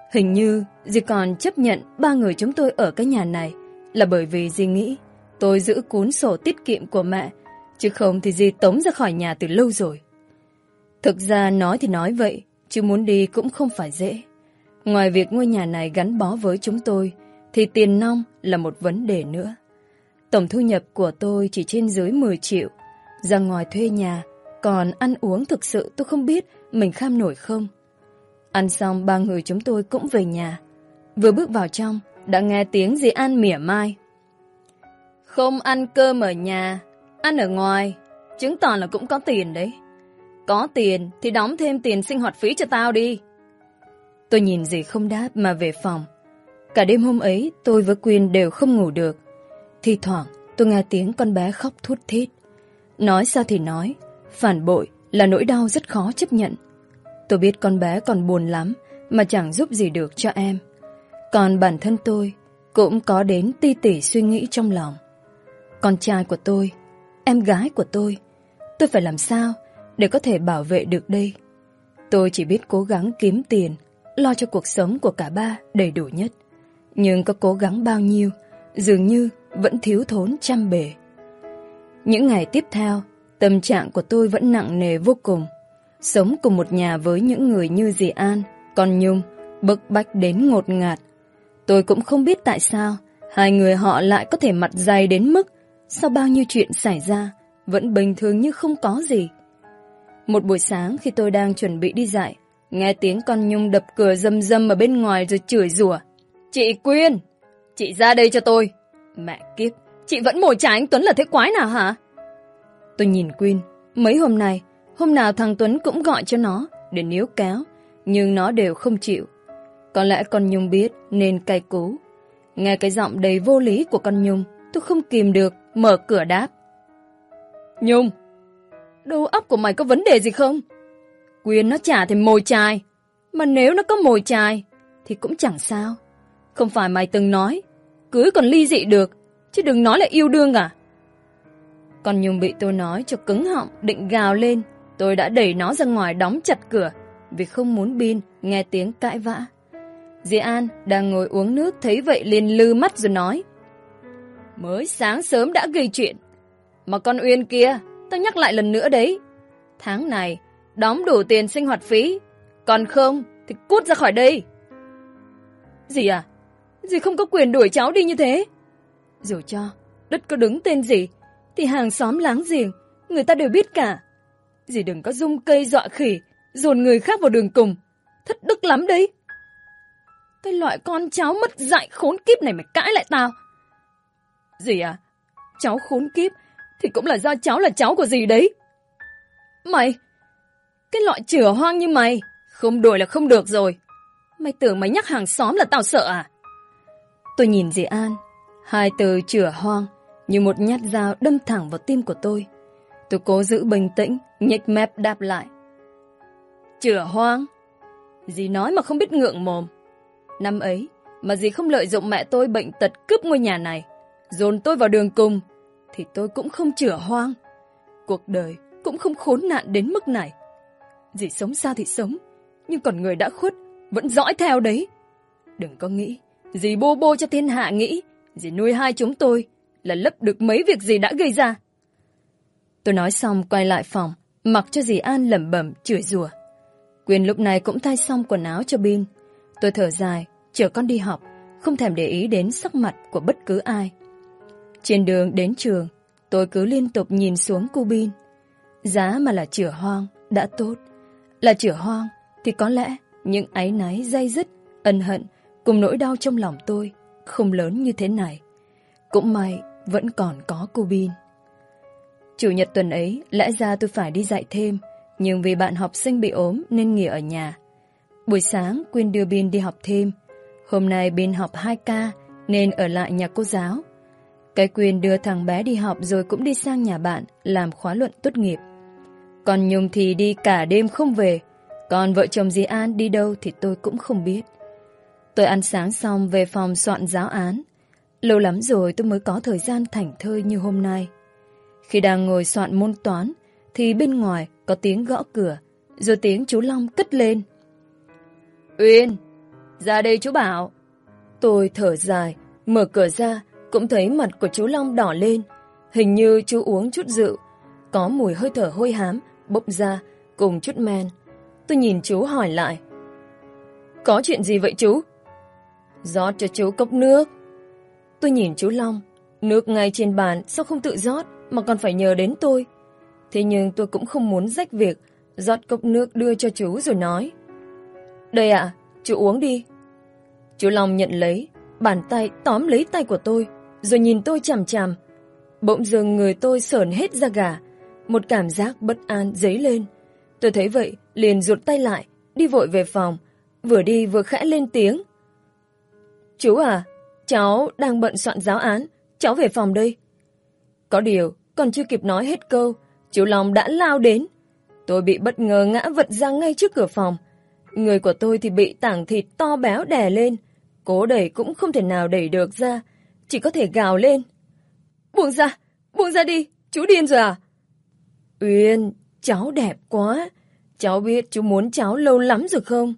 Hình như dì còn chấp nhận ba người chúng tôi ở cái nhà này là bởi vì dì nghĩ tôi giữ cuốn sổ tiết kiệm của mẹ, chứ không thì dì tống ra khỏi nhà từ lâu rồi. Thực ra nói thì nói vậy, chứ muốn đi cũng không phải dễ. Ngoài việc ngôi nhà này gắn bó với chúng tôi, thì tiền nong là một vấn đề nữa. Tổng thu nhập của tôi chỉ trên dưới mười triệu. Ra ngoài thuê nhà, còn ăn uống thực sự tôi không biết mình kham nổi không. Ăn xong ba người chúng tôi cũng về nhà. Vừa bước vào trong, đã nghe tiếng dì An mỉa mai. Không ăn cơm ở nhà, ăn ở ngoài, chứng tỏ là cũng có tiền đấy. Có tiền thì đóng thêm tiền sinh hoạt phí cho tao đi. Tôi nhìn dì không đáp mà về phòng. Cả đêm hôm ấy tôi với Quyên đều không ngủ được. Thi thoảng tôi nghe tiếng con bé khóc thút thít. Nói sao thì nói, phản bội là nỗi đau rất khó chấp nhận. Tôi biết con bé còn buồn lắm mà chẳng giúp gì được cho em. Còn bản thân tôi cũng có đến ti tỉ suy nghĩ trong lòng. Con trai của tôi, em gái của tôi, tôi phải làm sao để có thể bảo vệ được đây? Tôi chỉ biết cố gắng kiếm tiền, lo cho cuộc sống của cả ba đầy đủ nhất. Nhưng có cố gắng bao nhiêu, dường như vẫn thiếu thốn trăm bề. Những ngày tiếp theo, tâm trạng của tôi vẫn nặng nề vô cùng. Sống cùng một nhà với những người như dì An, con Nhung, bức bách đến ngột ngạt. Tôi cũng không biết tại sao hai người họ lại có thể mặt dày đến mức sau bao nhiêu chuyện xảy ra vẫn bình thường như không có gì. Một buổi sáng khi tôi đang chuẩn bị đi dạy, nghe tiếng con Nhung đập cửa rầm rầm ở bên ngoài rồi chửi rủa. Chị Quyên, chị ra đây cho tôi. Mẹ kiếp, chị vẫn mồi chài anh Tuấn là thế quái nào hả? Tôi nhìn Quyên, mấy hôm nay, hôm nào thằng Tuấn cũng gọi cho nó để níu kéo, nhưng nó đều không chịu. Có lẽ con Nhung biết nên cay cú. Nghe cái giọng đầy vô lý của con Nhung, tôi không kìm được, mở cửa đáp. Nhung, đầu óc của mày có vấn đề gì không? Quyên nó chả thèm mồi chài, mà nếu nó có mồi chài thì cũng chẳng sao. Không phải mày từng nói cưới còn ly dị được, chứ đừng nói là yêu đương à? Con Nhung bị tôi nói cho cứng họng, định gào lên. Tôi đã đẩy nó ra ngoài đóng chặt cửa vì không muốn Bin nghe tiếng cãi vã. Dì An đang ngồi uống nước thấy vậy liền lư mắt rồi nói. Mới sáng sớm đã gây chuyện. Mà con Uyên kia, tao nhắc lại lần nữa đấy. Tháng này đóng đủ tiền sinh hoạt phí, còn không thì cút ra khỏi đây. Dì à, dì không có quyền đuổi cháu đi như thế. Dù cho đất có đứng tên gì thì hàng xóm láng giềng người ta đều biết cả. Dì đừng có rung cây dọa khỉ, dồn người khác vào đường cùng, thất đức lắm đấy. Cái loại con cháu mất dạy khốn kiếp này mày cãi lại tao. Dì à, cháu khốn kiếp thì cũng là do cháu là cháu của dì đấy. Mày, cái loại chửa hoang như mày, không đuổi là không được rồi. Mày tưởng mày nhắc hàng xóm là tao sợ à? Tôi nhìn dì An, hai từ chửa hoang như một nhát dao đâm thẳng vào tim của tôi. Tôi cố giữ bình tĩnh, nhếch mép đáp lại. Chửa hoang? Dì nói mà không biết ngượng mồm. Năm ấy mà dì không lợi dụng mẹ tôi bệnh tật cướp ngôi nhà này, dồn tôi vào đường cùng, thì tôi cũng không chửa hoang. Cuộc đời cũng không khốn nạn đến mức này. Dì sống sao thì sống, nhưng còn người đã khuất vẫn dõi theo đấy. Đừng có nghĩ dì bô bô cho thiên hạ nghĩ dì nuôi hai chúng tôi là lấp được mấy việc dì đã gây ra. Tôi nói xong quay lại phòng, mặc cho dì An lẩm bẩm chửi rủa. Quyên lúc này cũng thay xong quần áo cho Bin. Tôi thở dài, chở con đi học, không thèm để ý đến sắc mặt của bất cứ ai. Trên đường đến trường, tôi cứ liên tục nhìn xuống cô Bin. Giá mà là chửa hoang đã tốt. Là chửa hoang thì có lẽ những áy náy day dứt, ân hận cùng nỗi đau trong lòng tôi không lớn như thế này. Cũng may vẫn còn có cô Bin. Chủ nhật tuần ấy lẽ ra tôi phải đi dạy thêm, nhưng vì bạn học sinh bị ốm nên nghỉ ở nhà. Buổi sáng Quyên đưa Bin đi học thêm. Hôm nay Bin học hai ca nên ở lại nhà cô giáo. Cái Quyên đưa thằng bé đi học rồi cũng đi sang nhà bạn làm khóa luận tốt nghiệp. Còn Nhung thì đi cả đêm không về. Còn vợ chồng dì An đi đâu thì tôi cũng không biết. Tôi ăn sáng xong về phòng soạn giáo án. Lâu lắm rồi tôi mới có thời gian thảnh thơi như hôm nay. Khi đang ngồi soạn môn toán thì bên ngoài có tiếng gõ cửa, rồi tiếng chú Long cất lên. Uyên, Ra đây chú Bảo. Tôi thở dài, mở cửa ra, cũng thấy mặt của chú Long đỏ lên. Hình như chú uống chút rượu, có mùi hơi thở hôi hám bốc ra cùng chút men. Tôi nhìn chú hỏi lại. Có chuyện gì vậy chú? Rót cho chú cốc nước. Tôi nhìn chú Long. Nước ngay trên bàn sao không tự rót mà còn phải nhờ đến tôi. Thế nhưng tôi cũng không muốn rách việc, rót cốc nước đưa cho chú rồi nói. Đây ạ, chú uống đi. Chú Long nhận lấy, bàn tay tóm lấy tay của tôi, rồi nhìn tôi chằm chằm. Bỗng dưng người tôi sởn hết da gà, một cảm giác bất an dấy lên. Tôi thấy vậy, liền rụt tay lại, đi vội về phòng, vừa đi vừa khẽ lên tiếng. Chú à, cháu đang bận soạn giáo án, cháu về phòng đây. Có điều, còn chưa kịp nói hết câu, chú Long đã lao đến. Tôi bị bất ngờ ngã vật ra ngay trước cửa phòng. Người của tôi thì bị tảng thịt to béo đè lên, cố đẩy cũng không thể nào đẩy được ra, chỉ có thể gào lên. Buông ra, buông ra đi, chú điên rồi à? Uyên, cháu đẹp quá, cháu biết chú muốn cháu lâu lắm rồi không?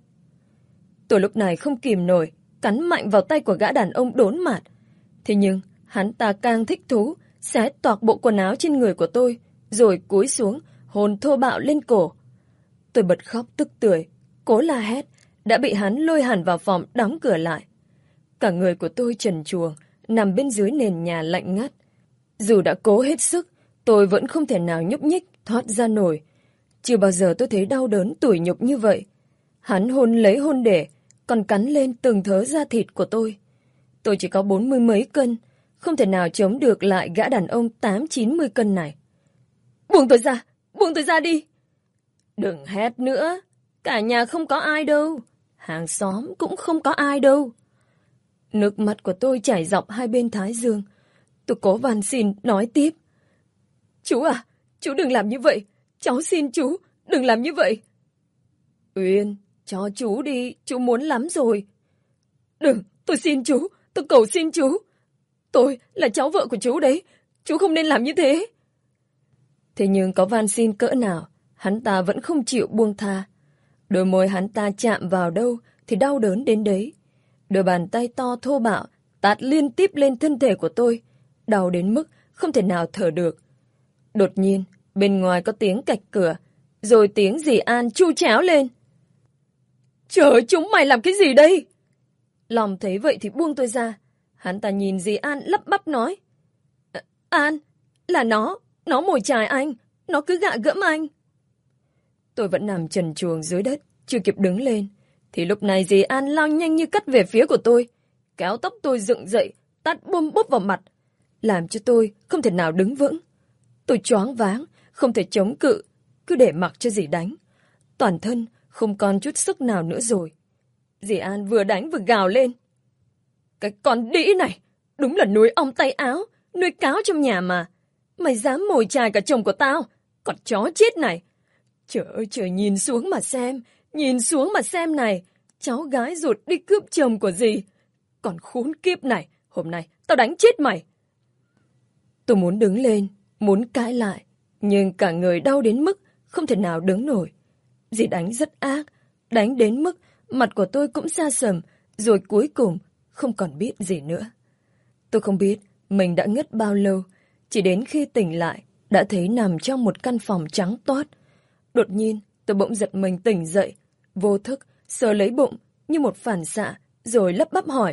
Tôi lúc này không kìm nổi, cắn mạnh vào tay của gã đàn ông đốn mặt. Thế nhưng, hắn ta càng thích thú, xé toạc bộ quần áo trên người của tôi, rồi cúi xuống, hôn thô bạo lên cổ. Tôi bật khóc tức tưởi, cố la hét, đã bị hắn lôi hẳn vào phòng đóng cửa lại. Cả người của tôi trần truồng, nằm bên dưới nền nhà lạnh ngắt. Dù đã cố hết sức, tôi vẫn không thể nào nhúc nhích, thoát ra nổi. Chưa bao giờ tôi thấy đau đớn tủi nhục như vậy. Hắn hôn lấy hôn để, còn cắn lên từng thớ da thịt của tôi. Tôi chỉ có bốn mươi mấy cân, không thể nào chống được lại gã đàn ông tám chín mươi cân này. Buông tôi ra, buông tôi ra đi. Đừng hét nữa, cả nhà không có ai đâu, hàng xóm cũng không có ai đâu. Nước mắt của tôi chảy dọc hai bên thái dương. Tôi cố van xin nói tiếp. Chú à, chú đừng làm như vậy, cháu xin chú, đừng làm như vậy. Uyên, cho chú đi, chú muốn lắm rồi. Đừng, tôi xin chú, tôi cầu xin chú. Tôi là cháu vợ của chú đấy, chú không nên làm như thế. Thế nhưng có van xin cỡ nào, hắn ta vẫn không chịu buông tha. Đôi môi hắn ta chạm vào đâu thì đau đớn đến đấy. Đôi bàn tay to thô bạo tát liên tiếp lên thân thể của tôi, đau đến mức không thể nào thở được. Đột nhiên, bên ngoài có tiếng cạch cửa, rồi tiếng dì An chu chéo lên. Trời, chúng mày làm cái gì đây? Lòng thấy vậy thì buông tôi ra. Hắn ta nhìn dì An lắp bắp nói. An, là nó, nó mồi chài anh, nó cứ gạ gẫm anh. Tôi vẫn nằm trần truồng dưới đất, chưa kịp đứng lên. Thì lúc này dì An lao nhanh như cắt về phía của tôi, kéo tóc tôi dựng dậy, tát bôm bốp vào mặt, làm cho tôi không thể nào đứng vững. Tôi choáng váng, không thể chống cự, cứ để mặc cho dì đánh. Toàn thân không còn chút sức nào nữa rồi. Dì An vừa đánh vừa gào lên. Cái con đĩ này, đúng là nuôi ong tay áo, nuôi cáo trong nhà mà. Mày dám mồi chài cả chồng của tao, con chó chết này. Trời ơi trời, nhìn xuống mà xem, nhìn xuống mà xem này, cháu gái ruột đi cướp chồng của dì. Còn khốn kiếp này, hôm nay tao đánh chết mày. Tôi muốn đứng lên, muốn cãi lại, nhưng cả người đau đến mức không thể nào đứng nổi. Dì đánh rất ác, đánh đến mức mặt của tôi cũng sa sầm, rồi cuối cùng không còn biết gì nữa. Tôi không biết mình đã ngất bao lâu, chỉ đến khi tỉnh lại đã thấy nằm trong một căn phòng trắng toát. Đột nhiên tôi bỗng giật mình tỉnh dậy, vô thức sờ lấy bụng như một phản xạ, rồi lắp bắp hỏi.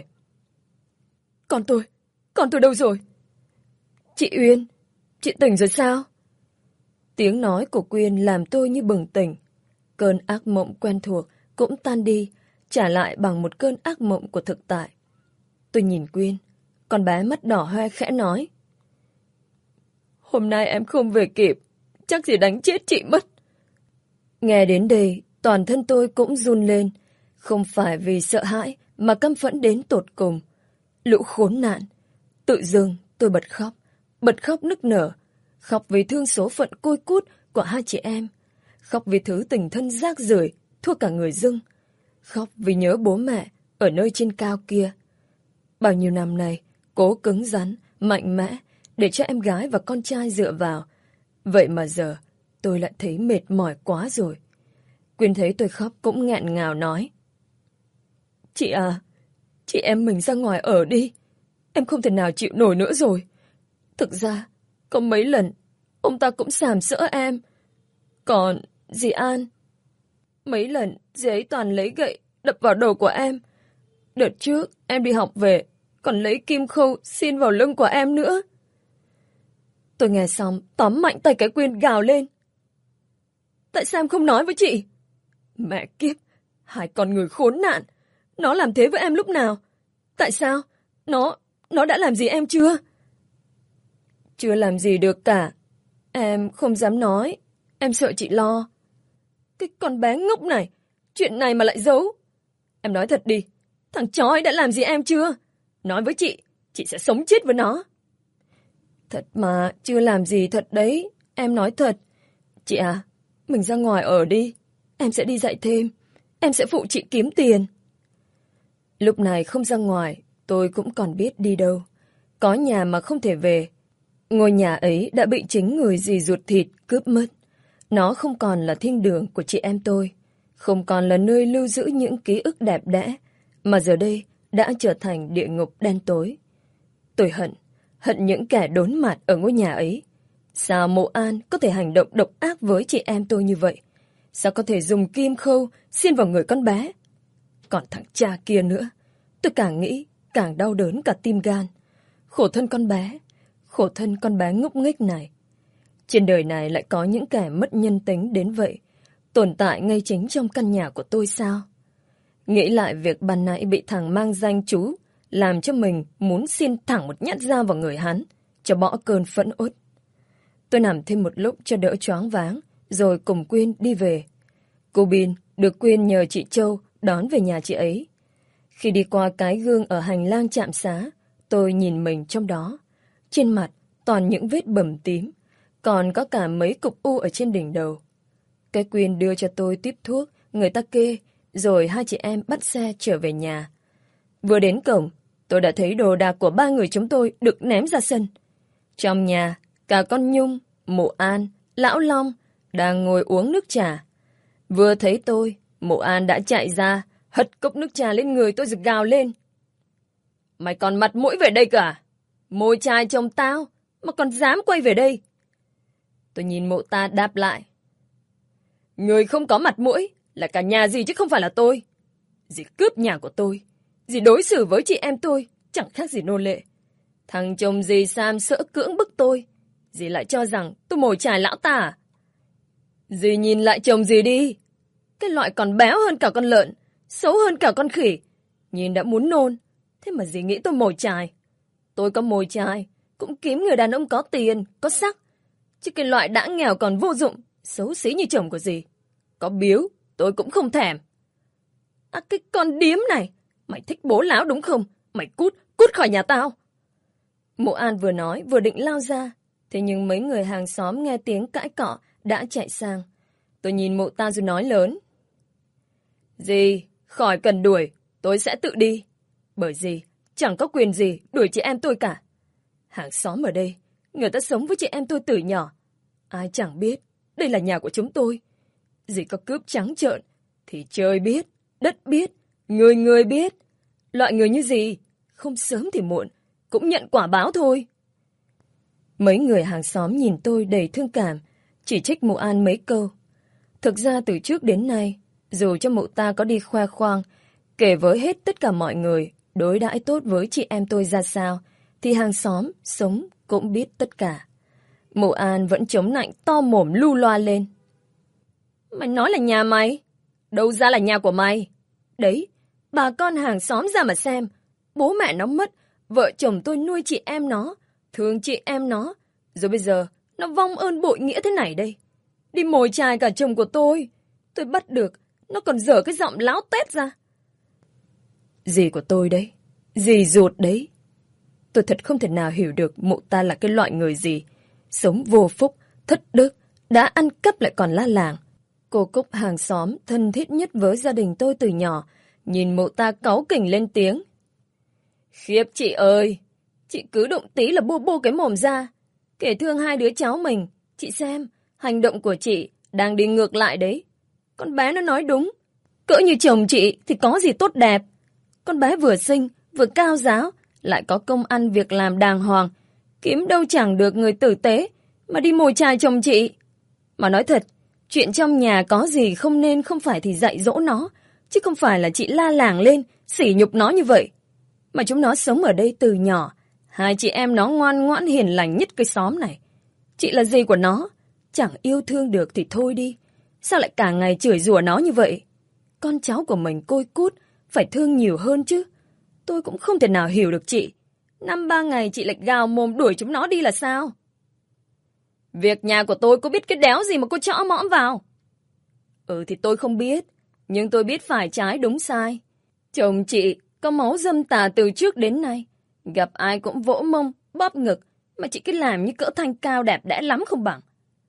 Con tôi, con tôi đâu rồi? Chị Uyên, chị tỉnh rồi sao? Tiếng nói của Quyên làm tôi như bừng tỉnh. Cơn ác mộng quen thuộc cũng tan đi, trả lại bằng một cơn ác mộng của thực tại. Tôi nhìn Quyên, con bé mắt đỏ hoe khẽ nói. Hôm nay em không về kịp, chắc gì đánh chết chị mất. Nghe đến đây, toàn thân tôi cũng run lên, không phải vì sợ hãi mà căm phẫn đến tột cùng. Lũ khốn nạn. Tự dưng tôi bật khóc, bật khóc nức nở, khóc vì thương số phận côi cút của hai chị em, khóc vì thứ tình thân rác rưởi thua cả người dưng, khóc vì nhớ bố mẹ ở nơi trên cao kia. Bao nhiêu năm nay, cố cứng rắn, mạnh mẽ để cho em gái và con trai dựa vào. Vậy mà giờ, tôi lại thấy mệt mỏi quá rồi. Quyên thấy tôi khóc cũng nghẹn ngào nói. Chị à, chị em mình ra ngoài ở đi. Em không thể nào chịu nổi nữa rồi. Thực ra, có mấy lần, ông ta cũng sàm sỡ em. Còn dì An, mấy lần dì ấy toàn lấy gậy đập vào đầu của em. Đợt trước, em đi học về, còn lấy kim khâu xin vào lưng của em nữa. Tôi nghe xong, tóm mạnh tay cái Quyên gào lên. Tại sao em không nói với chị? Mẹ kiếp, hai con người khốn nạn. Nó làm thế với em lúc nào? Tại sao? Nó, nó đã làm gì em chưa? Chưa làm gì được cả. Em không dám nói. Em sợ chị lo. Cái con bé ngốc này, chuyện này mà lại giấu. Em nói thật đi, thằng chó ấy đã làm gì em chưa? Nói với chị, chị sẽ sống chết với nó. Thật mà, chưa làm gì thật đấy. Em nói thật. Chị à, mình ra ngoài ở đi. Em sẽ đi dạy thêm. Em sẽ phụ chị kiếm tiền. Lúc này không ra ngoài, tôi cũng còn biết đi đâu. Có nhà mà không thể về. Ngôi nhà ấy đã bị chính người dì ruột thịt cướp mất. Nó không còn là thiên đường của chị em tôi. Không còn là nơi lưu giữ những ký ức đẹp đẽ. Mà giờ đây đã trở thành địa ngục đen tối. Tôi hận, hận những kẻ đốn mặt ở ngôi nhà ấy. Sao Mộ An có thể hành động độc ác với chị em tôi như vậy? Sao có thể dùng kim khâu xiên vào người con bé? Còn thằng cha kia nữa, tôi càng nghĩ càng đau đớn cả tim gan. Khổ thân con bé, khổ thân con bé ngốc nghếch này. Trên đời này lại có những kẻ mất nhân tính đến vậy, tồn tại ngay chính trong căn nhà của tôi sao? Nghĩ lại việc ban nãy bị thằng mang danh chú làm cho mình muốn xiên thẳng một nhát dao vào người hắn, cho bỏ cơn phẫn uất. Tôi nằm thêm một lúc cho đỡ choáng váng, rồi cùng Quyên đi về. Cô Bin được Quyên nhờ chị Châu đón về nhà chị ấy. Khi đi qua cái gương ở hành lang trạm xá, tôi nhìn mình trong đó. Trên mặt toàn những vết bầm tím, còn có cả mấy cục u ở trên đỉnh đầu. Cái Quyên đưa cho tôi tiếp thuốc, người ta kê, rồi hai chị em bắt xe trở về nhà. Vừa đến cổng, tôi đã thấy đồ đạc của ba người chúng tôi được ném ra sân. Trong nhà, cả con Nhung, Mộ An, Lão Long đang ngồi uống nước trà. Vừa thấy tôi, Mộ An đã chạy ra, hất cốc nước trà lên người tôi rồi gào lên. Mày còn mặt mũi về đây cả? Môi trai chồng tao, mà còn dám quay về đây? Tôi nhìn Mộ ta đáp lại. Người không có mặt mũi là cả nhà dì chứ không phải là tôi. Dì cướp nhà của tôi. Dì đối xử với chị em tôi chẳng khác gì nô lệ. Thằng chồng dì Sam sỡ cưỡng bức tôi. Dì lại cho rằng tôi mồi chài lão ta à? Dì nhìn lại chồng dì đi. Cái loại còn béo hơn cả con lợn, xấu hơn cả con khỉ. Nhìn đã muốn nôn. Thế mà dì nghĩ tôi mồi chài. Tôi có mồi chài cũng kiếm người đàn ông có tiền, có sắc. Chứ cái loại đã nghèo còn vô dụng, xấu xí như chồng của dì. Có biếu, tôi cũng không thèm. À, cái con điếm này, mày thích bố láo đúng không? Mày cút, cút khỏi nhà tao. Mộ An vừa nói vừa định lao ra. Thế nhưng mấy người hàng xóm nghe tiếng cãi cọ đã chạy sang. Tôi nhìn Mộ ta rồi nói lớn. Dì, khỏi cần đuổi, tôi sẽ tự đi. Bởi dì chẳng có quyền gì đuổi chị em tôi cả. Hàng xóm ở đây, người ta sống với chị em tôi từ nhỏ. Ai chẳng biết, đây là nhà của chúng tôi. Dì có cướp trắng trợn, thì trời biết, đất biết, người người biết. Loại người như dì, không sớm thì muộn, cũng nhận quả báo thôi. Mấy người hàng xóm nhìn tôi đầy thương cảm, chỉ trích Mộ An mấy câu. Thực ra từ trước đến nay, dù cho Mộ ta có đi khoe khoang, kể với hết tất cả mọi người, đối đãi tốt với chị em tôi ra sao, thì hàng xóm sống cũng biết tất cả. Mộ An vẫn chống nạnh to mồm lu loa lên. Mày nói là nhà mày? Đâu ra là nhà của mày? Đấy, bà con hàng xóm ra mà xem. Bố mẹ nó mất, vợ chồng tôi nuôi chị em nó, thương chị em nó. Rồi bây giờ, nó vong ơn bội nghĩa thế này đây. Đi mồi chài cả chồng của tôi. Tôi bắt được, nó còn dở cái giọng láo tét ra. Dì của tôi đấy, dì ruột đấy. Tôi thật không thể nào hiểu được Mộ ta là cái loại người gì. Sống vô phúc, thất đức, đã ăn cắp lại còn la làng. Cô Cúc hàng xóm thân thiết nhất với gia đình tôi từ nhỏ, nhìn Mộ ta cáu kỉnh lên tiếng. Khiếp chị ơi, chị cứ động tí là bô bô cái mồm ra. Kể thương hai đứa cháu mình, chị xem, hành động của chị đang đi ngược lại đấy. Con bé nó nói đúng, cỡ như chồng chị thì có gì tốt đẹp. Con bé vừa xinh, vừa cao giáo, lại có công ăn việc làm đàng hoàng. Kiếm đâu chẳng được người tử tế, mà đi mồi chài chồng chị. Mà nói thật, chuyện trong nhà có gì không nên không phải thì dạy dỗ nó, chứ không phải là chị la làng lên, sỉ nhục nó như vậy. Mà chúng nó sống ở đây từ nhỏ, hai chị em nó ngoan ngoãn hiền lành nhất cái xóm này. Chị là gì của nó, chẳng yêu thương được thì thôi đi. Sao lại cả ngày chửi rủa nó như vậy? Con cháu của mình côi cút, phải thương nhiều hơn chứ. Tôi cũng không thể nào hiểu được chị. Năm ba ngày chị lại gào mồm đuổi chúng nó đi là sao? Việc nhà của tôi có biết cái đéo gì mà cô chõ mõm vào? Ừ thì tôi không biết, nhưng tôi biết phải trái đúng sai. Chồng chị có máu dâm tà từ trước đến nay. Gặp ai cũng vỗ mông, bóp ngực, mà chị cứ làm như cỡ thanh cao đẹp đẽ lắm không bằng.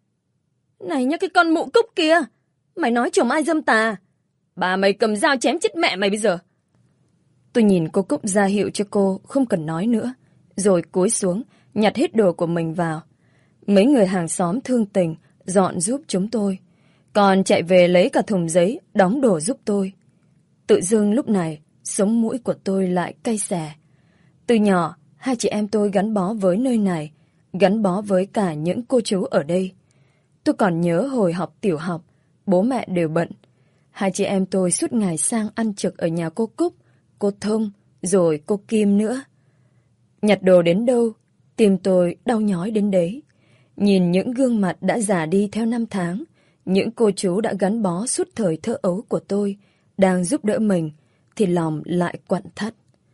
Này nhá cái con mụ cúc kia, mày nói chồng ai dâm tà? Bà mày cầm dao chém chết mẹ mày bây giờ. Tôi nhìn cô Cúc ra hiệu cho cô không cần nói nữa, rồi cúi xuống, nhặt hết đồ của mình vào. Mấy người hàng xóm thương tình, dọn giúp chúng tôi. Còn chạy về lấy cả thùng giấy, đóng đồ giúp tôi. Tự dưng lúc này, sống mũi của tôi lại cay xè. Từ nhỏ, hai chị em tôi gắn bó với nơi này, gắn bó với cả những cô chú ở đây. Tôi còn nhớ hồi học tiểu học, bố mẹ đều bận. Hai chị em tôi suốt ngày sang ăn trực ở nhà cô Cúc, cô Thông, rồi cô Kim nữa. Nhặt đồ đến đâu, tim tôi đau nhói đến đấy. Nhìn những gương mặt đã già đi theo năm tháng, những cô chú đã gắn bó suốt thời thơ ấu của tôi, đang giúp đỡ mình, thì lòng lại quặn thắt.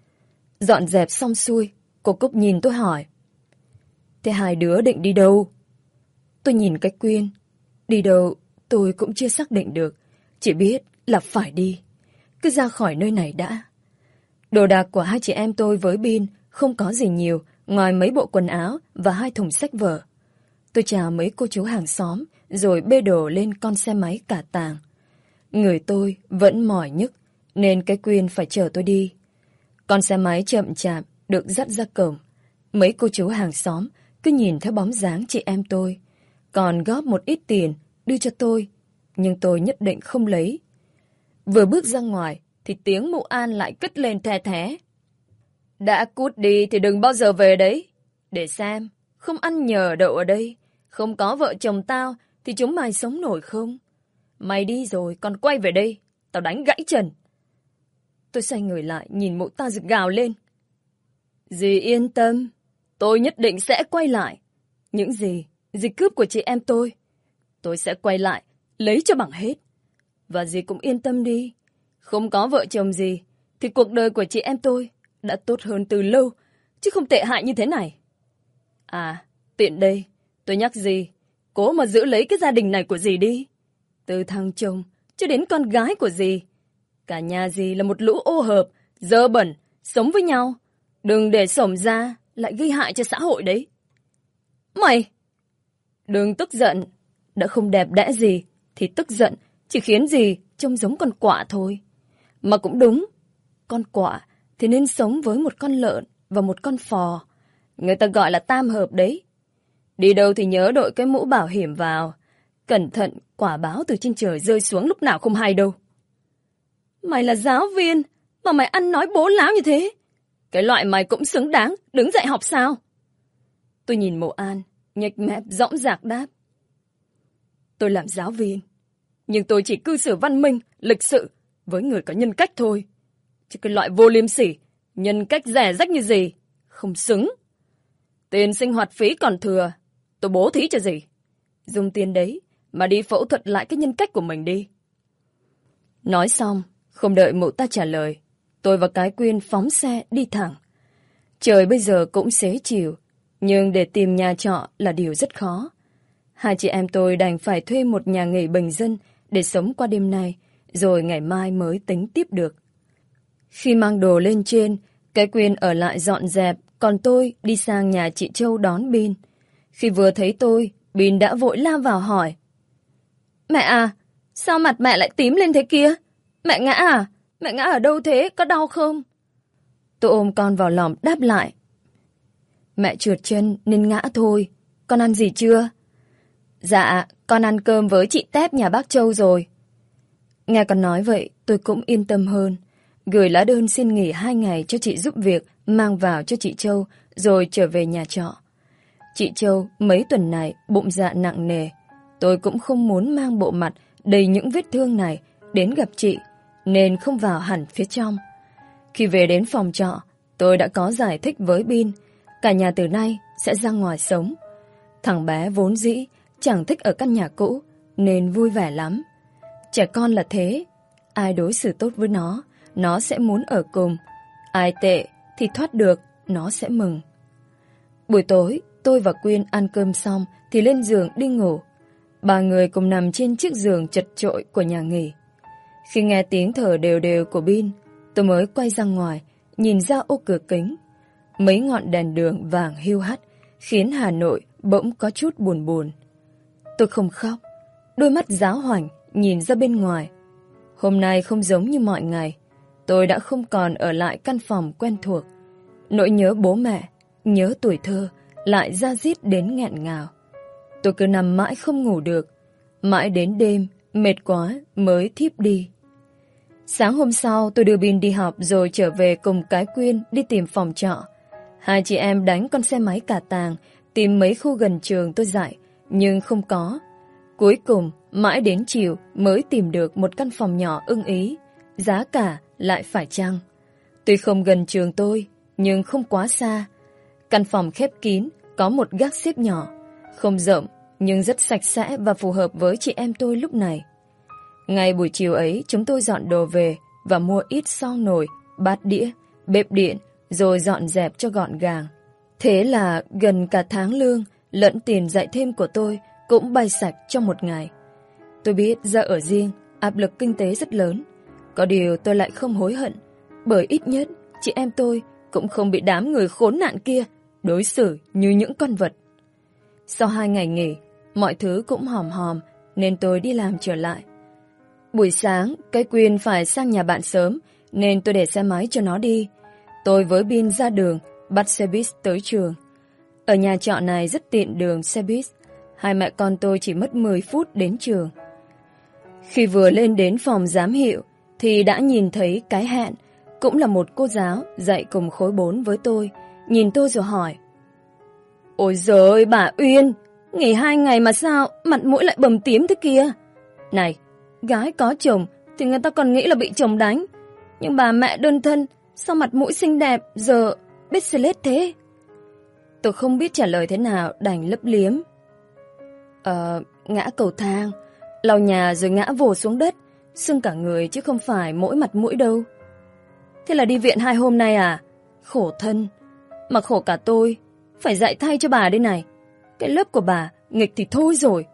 Dọn dẹp xong xuôi, cô Cúc nhìn tôi hỏi. Thế hai đứa định đi đâu? Tôi nhìn cái Quyên. Đi đâu tôi cũng chưa xác định được, chỉ biết là phải đi. Cứ ra khỏi nơi này đã. Đồ đạc của hai chị em tôi với Bin không có gì nhiều, ngoài mấy bộ quần áo và hai thùng sách vở. Tôi chào mấy cô chú hàng xóm, rồi bê đồ lên con xe máy cả tàng. Người tôi vẫn mỏi nhức, nên cái Quyên phải chở tôi đi. Con xe máy chậm chạp được dắt ra cổng. Mấy cô chú hàng xóm cứ nhìn theo bóng dáng chị em tôi, còn góp một ít tiền đưa cho tôi, nhưng tôi nhất định không lấy. Vừa bước ra ngoài thì tiếng mụ An lại cất lên the thé. Đã cút đi thì đừng bao giờ về đấy. Để xem, không ăn nhờ đậu ở đây, không có vợ chồng tao thì chúng mày sống nổi không? Mày đi rồi còn quay về đây, tao đánh gãy chân. Tôi xoay người lại nhìn mụ ta rực gào lên. Dì yên tâm, tôi nhất định sẽ quay lại. Những gì, dì cướp của chị em tôi, tôi sẽ quay lại, lấy cho bằng hết. Và dì cũng yên tâm đi, không có vợ chồng gì thì cuộc đời của chị em tôi đã tốt hơn từ lâu, chứ không tệ hại như thế này. À, tiện đây, tôi nhắc dì, cố mà giữ lấy cái gia đình này của dì đi. Từ thằng chồng cho đến con gái của dì, cả nhà dì là một lũ ô hợp, dơ bẩn, sống với nhau. Đừng để xổng ra lại gây hại cho xã hội đấy. Mày! Đừng tức giận, đã không đẹp đẽ gì thì tức giận chỉ khiến dì trông giống con quạ thôi. Mà cũng đúng, con quạ thì nên sống với một con lợn và một con phò. Người ta gọi là tam hợp đấy. Đi đâu thì nhớ đội cái mũ bảo hiểm vào. Cẩn thận quả báo từ trên trời rơi xuống lúc nào không hay đâu. Mày là giáo viên mà mày ăn nói bố láo như thế. Cái loại mày cũng xứng đáng đứng dậy học sao? Tôi nhìn mộ An, nhếch mép dõng dạc đáp. Tôi làm giáo viên, nhưng tôi chỉ cư xử văn minh, lịch sự với người có nhân cách thôi. Chứ cái loại vô liêm sỉ, nhân cách rẻ rách như gì, không xứng. Tiền sinh hoạt phí còn thừa, tôi bố thí cho gì. Dùng tiền đấy mà đi phẫu thuật lại cái nhân cách của mình đi. Nói xong, không đợi mụ ta trả lời, tôi và cái Quyên phóng xe đi thẳng. Trời bây giờ cũng xế chiều, nhưng để tìm nhà trọ là điều rất khó. Hai chị em tôi đành phải thuê một nhà nghỉ bình dân để sống qua đêm nay, rồi ngày mai mới tính tiếp được. Khi mang đồ lên trên, cái Quyên ở lại dọn dẹp, còn tôi đi sang nhà chị Châu đón Bin. Khi vừa thấy tôi, Bin đã vội lao vào hỏi. Mẹ à, sao mặt mẹ lại tím lên thế kia? Mẹ ngã à? Mẹ ngã ở đâu thế? Có đau không? Tôi ôm con vào lòng đáp lại. Mẹ trượt chân nên ngã thôi. Con ăn gì chưa? Dạ, con ăn cơm với chị Tép nhà bác Châu rồi. Nghe con nói vậy, tôi cũng yên tâm hơn. gửi lá đơn xin nghỉ hai ngày cho chị giúp việc mang vào cho chị Châu rồi trở về nhà trọ. Chị Châu mấy tuần này bụng dạ nặng nề. Tôi cũng không muốn mang bộ mặt đầy những vết thương này đến gặp chị, nên không vào hẳn phía trong. Khi về đến phòng trọ, tôi đã có giải thích với Bin, cả nhà từ nay sẽ ra ngoài sống. Thằng bé vốn dĩ chẳng thích ở căn nhà cũ, nên vui vẻ lắm. Trẻ con là thế, ai đối xử tốt với nó, nó sẽ muốn ở cùng. Ai tệ thì thoát được, nó sẽ mừng. Buổi tối, tôi và Quyên ăn cơm xong thì lên giường đi ngủ. Ba người cùng nằm trên chiếc giường chật chội của nhà nghỉ. Khi nghe tiếng thở đều đều của Bin, tôi mới quay ra ngoài, nhìn ra ô cửa kính. Mấy ngọn đèn đường vàng hiu hắt khiến Hà Nội bỗng có chút buồn buồn. Tôi không khóc, đôi mắt giáo hoảnh nhìn ra bên ngoài. Hôm nay không giống như mọi ngày, tôi đã không còn ở lại căn phòng quen thuộc. Nỗi nhớ bố mẹ, nhớ tuổi thơ lại da diết đến nghẹn ngào. Tôi cứ nằm mãi không ngủ được, mãi đến đêm mệt quá mới thiếp đi. Sáng hôm sau tôi đưa Bin đi học rồi trở về cùng cái Quyên đi tìm phòng trọ. Hai chị em đánh con xe máy cả tàng tìm mấy khu gần trường tôi dạy, nhưng không có. Cuối cùng mãi đến chiều mới tìm được một căn phòng nhỏ ưng ý, giá cả lại phải chăng. Tuy không gần trường tôi, nhưng không quá xa. Căn phòng khép kín, có một gác xếp nhỏ, không rộng nhưng rất sạch sẽ và phù hợp với chị em tôi lúc này. Ngay buổi chiều ấy chúng tôi dọn đồ về và mua ít xo nồi, bát đĩa, bếp điện rồi dọn dẹp cho gọn gàng. Thế là gần cả tháng lương lẫn tiền dạy thêm của tôi cũng bay sạch trong một ngày. Tôi biết ra ở riêng áp lực kinh tế rất lớn, có điều tôi lại không hối hận, bởi ít nhất chị em tôi cũng không bị đám người khốn nạn kia đối xử như những con vật. Sau hai ngày nghỉ, mọi thứ cũng hòm hòm nên tôi đi làm trở lại. Buổi sáng, cái Quyên phải sang nhà bạn sớm nên tôi để xe máy cho nó đi. Tôi với Bin ra đường, bắt xe buýt tới trường. Ở nhà trọ này rất tiện đường xe buýt, hai mẹ con tôi chỉ mất mười phút đến trường. Khi vừa lên đến phòng giám hiệu thì đã nhìn thấy cái Hẹn, cũng là một cô giáo dạy cùng khối bốn với tôi, nhìn tôi rồi hỏi: Ôi giời ơi bà Uyên, nghỉ hai ngày mà sao mặt mũi lại bầm tím thế kia? Này, gái có chồng thì người ta còn nghĩ là bị chồng đánh, nhưng bà mẹ đơn thân sao mặt mũi xinh đẹp giờ biết xì lết thế? Tôi không biết trả lời thế nào, đành lấp liếm. Ờ, ngã cầu thang, lau nhà rồi ngã vồ xuống đất, sưng cả người chứ không phải mỗi mặt mũi đâu. Thế là đi viện hai hôm nay à? Khổ thân, mà khổ cả tôi, phải dạy thay cho bà đây này. Cái lớp của bà nghịch thì thôi rồi.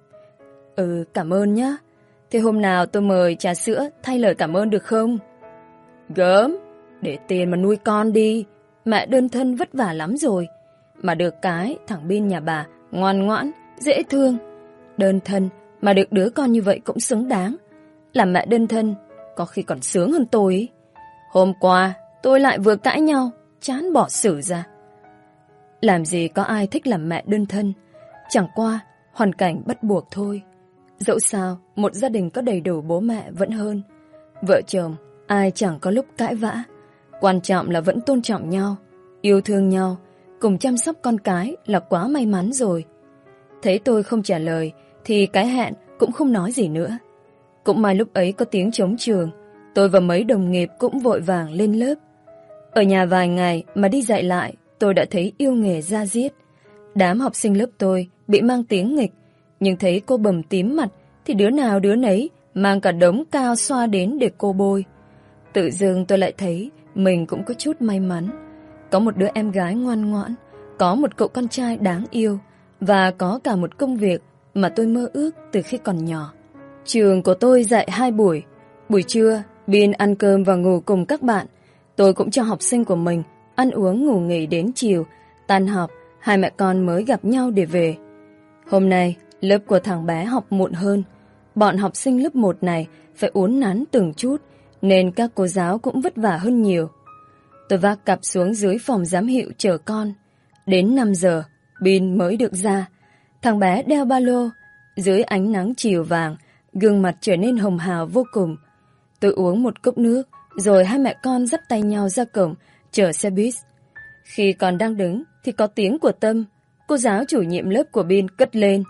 Ừ, cảm ơn nhá. Thế hôm nào tôi mời trà sữa thay lời cảm ơn được không? Gớm, để tiền mà nuôi con đi. Mẹ đơn thân vất vả lắm rồi. Mà được cái thằng Bin nhà bà ngoan ngoãn, dễ thương. Đơn thân mà được đứa con như vậy cũng xứng đáng. Làm mẹ đơn thân có khi còn sướng hơn tôi ấy. Hôm qua tôi lại vừa cãi nhau, chán bỏ xử ra. Làm gì có ai thích làm mẹ đơn thân, chẳng qua hoàn cảnh bắt buộc thôi. Dẫu sao một gia đình có đầy đủ bố mẹ vẫn hơn. Vợ chồng ai chẳng có lúc cãi vã, quan trọng là vẫn tôn trọng nhau, yêu thương nhau, cùng chăm sóc con cái là quá may mắn rồi. Thấy tôi không trả lời thì cái Hẹn cũng không nói gì nữa. Cũng may lúc ấy có tiếng trống trường, tôi và mấy đồng nghiệp cũng vội vàng lên lớp. Ở nhà vài ngày mà đi dạy lại, tôi đã thấy yêu nghề da diết. Đám học sinh lớp tôi bị mang tiếng nghịch, nhưng thấy cô bầm tím mặt thì đứa nào đứa nấy mang cả đống cao xoa đến để cô bôi. Tự dưng tôi lại thấy mình cũng có chút may mắn. Có một đứa em gái ngoan ngoãn, có một cậu con trai đáng yêu, và có cả một công việc mà tôi mơ ước từ khi còn nhỏ. Trường của tôi dạy hai buổi. Buổi trưa, Bin ăn cơm và ngủ cùng các bạn. Tôi cũng cho học sinh của mình ăn uống ngủ nghỉ đến chiều. Tan học, hai mẹ con mới gặp nhau để về. Hôm nay, lớp của thằng bé học muộn hơn. Bọn học sinh lớp một này phải uốn nắn từng chút, nên các cô giáo cũng vất vả hơn nhiều. Tôi vác cặp xuống dưới phòng giám hiệu chờ con. Đến năm giờ, Bin mới được ra. Thằng bé đeo ba lô. Dưới ánh nắng chiều vàng, gương mặt trở nên hồng hào vô cùng. Tôi uống một cốc nước Rồi hai mẹ con dắt tay nhau ra cổng, chờ xe buýt. Khi còn đang đứng thì có tiếng của Tâm, cô giáo chủ nhiệm lớp của Bin cất lên.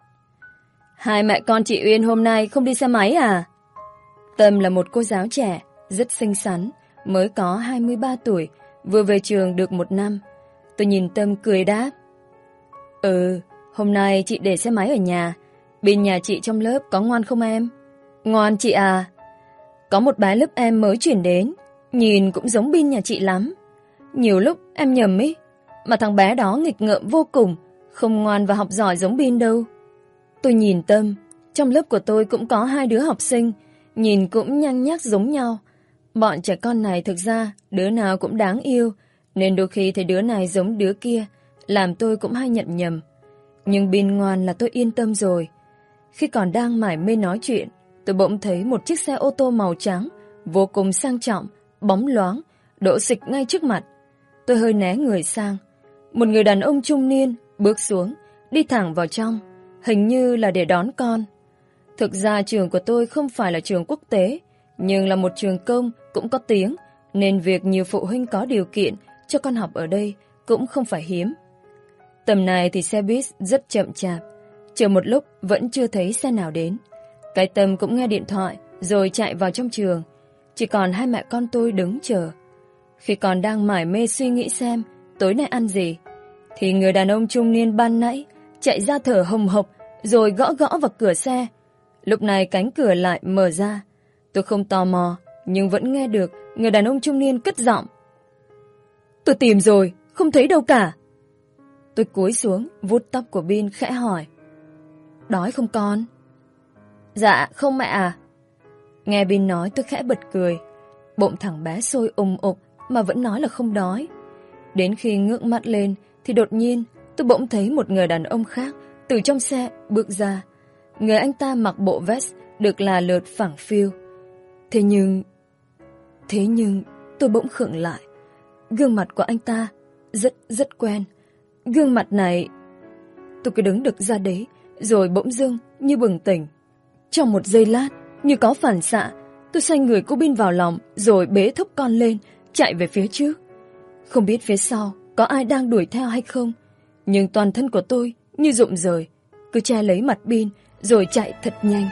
Hai mẹ con chị Uyên hôm nay không đi xe máy à? Tâm là một cô giáo trẻ, rất xinh xắn, mới có hai mươi ba tuổi, vừa về trường được một năm. Tôi nhìn Tâm cười đáp. Ừ, hôm nay chị để xe máy ở nhà. Bên nhà chị trong lớp có ngoan không em? Ngoan chị à. Có một bé lớp em mới chuyển đến, nhìn cũng giống Bin nhà chị lắm. Nhiều lúc em nhầm ý, mà thằng bé đó nghịch ngợm vô cùng, không ngoan và học giỏi giống Bin đâu. Tôi nhìn Tâm, trong lớp của tôi cũng có hai đứa học sinh, nhìn cũng nhăng nhác giống nhau. Bọn trẻ con này thực ra đứa nào cũng đáng yêu, nên đôi khi thấy đứa này giống đứa kia, làm tôi cũng hay nhận nhầm. Nhưng Bin ngoan là tôi yên tâm rồi. Khi còn đang mải mê nói chuyện, tôi bỗng thấy một chiếc xe ô tô màu trắng, vô cùng sang trọng, bóng loáng, đỗ xịch ngay trước mặt. Tôi hơi né người sang. Một người đàn ông trung niên bước xuống, đi thẳng vào trong, hình như là để đón con. Thực ra trường của tôi không phải là trường quốc tế, nhưng là một trường công cũng có tiếng, nên việc nhiều phụ huynh có điều kiện cho con học ở đây cũng không phải hiếm. Tầm này thì xe buýt rất chậm chạp, chờ một lúc vẫn chưa thấy xe nào đến. Cái Tâm cũng nghe điện thoại rồi chạy vào trong trường. Chỉ còn hai mẹ con tôi đứng chờ. Khi còn đang mải mê suy nghĩ xem tối nay ăn gì, thì người đàn ông trung niên ban nãy chạy ra thở hồng hộc rồi gõ gõ vào cửa xe. Lúc này cánh cửa lại mở ra. Tôi không tò mò, nhưng vẫn nghe được người đàn ông trung niên cất giọng. Tôi tìm rồi, không thấy đâu cả. Tôi cúi xuống, vuốt tóc của Bin khẽ hỏi. Đói không con? Dạ, không mẹ à. Nghe Bin nói tôi khẽ bật cười. Bụng thằng bé sôi ùng ục mà vẫn nói là không đói. Đến khi ngước mắt lên thì đột nhiên tôi bỗng thấy một người đàn ông khác từ trong xe bước ra. Người anh ta mặc bộ vest được là lượt phẳng phiu. Thế nhưng... Thế nhưng tôi bỗng khựng lại. Gương mặt của anh ta rất rất quen. Gương mặt này... Tôi cứ đứng được ra đấy, rồi bỗng dưng như bừng tỉnh. Trong một giây lát, như có phản xạ, tôi xoay người cô Bin vào lòng, rồi bế thúc con lên, chạy về phía trước. Không biết phía sau có ai đang đuổi theo hay không, nhưng toàn thân của tôi như rụng rời, cứ che lấy mặt Bin, rồi chạy thật nhanh.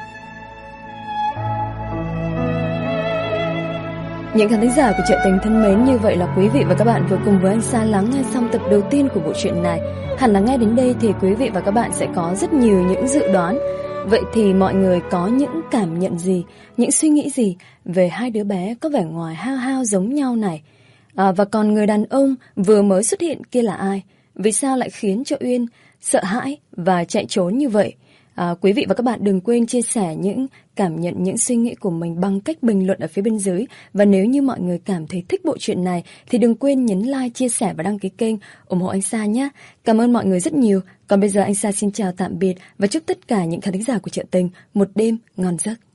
Những khán thính giả của Chợ Tình thân mến, như vậy là quý vị và các bạn vừa cùng với anh Sa lắng nghe xong tập đầu tiên của bộ truyện này. Hẳn là nghe đến đây thì quý vị và các bạn sẽ có rất nhiều những dự đoán. Vậy thì mọi người có những cảm nhận gì, những suy nghĩ gì về hai đứa bé có vẻ ngoài hao hao giống nhau này? À, và còn người đàn ông vừa mới xuất hiện kia là ai? Vì sao lại khiến cho Uyên sợ hãi và chạy trốn như vậy? À, quý vị và các bạn đừng quên chia sẻ những cảm nhận, những suy nghĩ của mình bằng cách bình luận ở phía bên dưới. Và nếu như mọi người cảm thấy thích bộ truyện này thì đừng quên nhấn like, chia sẻ và đăng ký kênh ủng hộ anh Sa nhé. Cảm ơn mọi người rất nhiều. Còn bây giờ anh Sa xin chào tạm biệt và chúc tất cả những khán thính giả của Chợ Tình một đêm ngon giấc.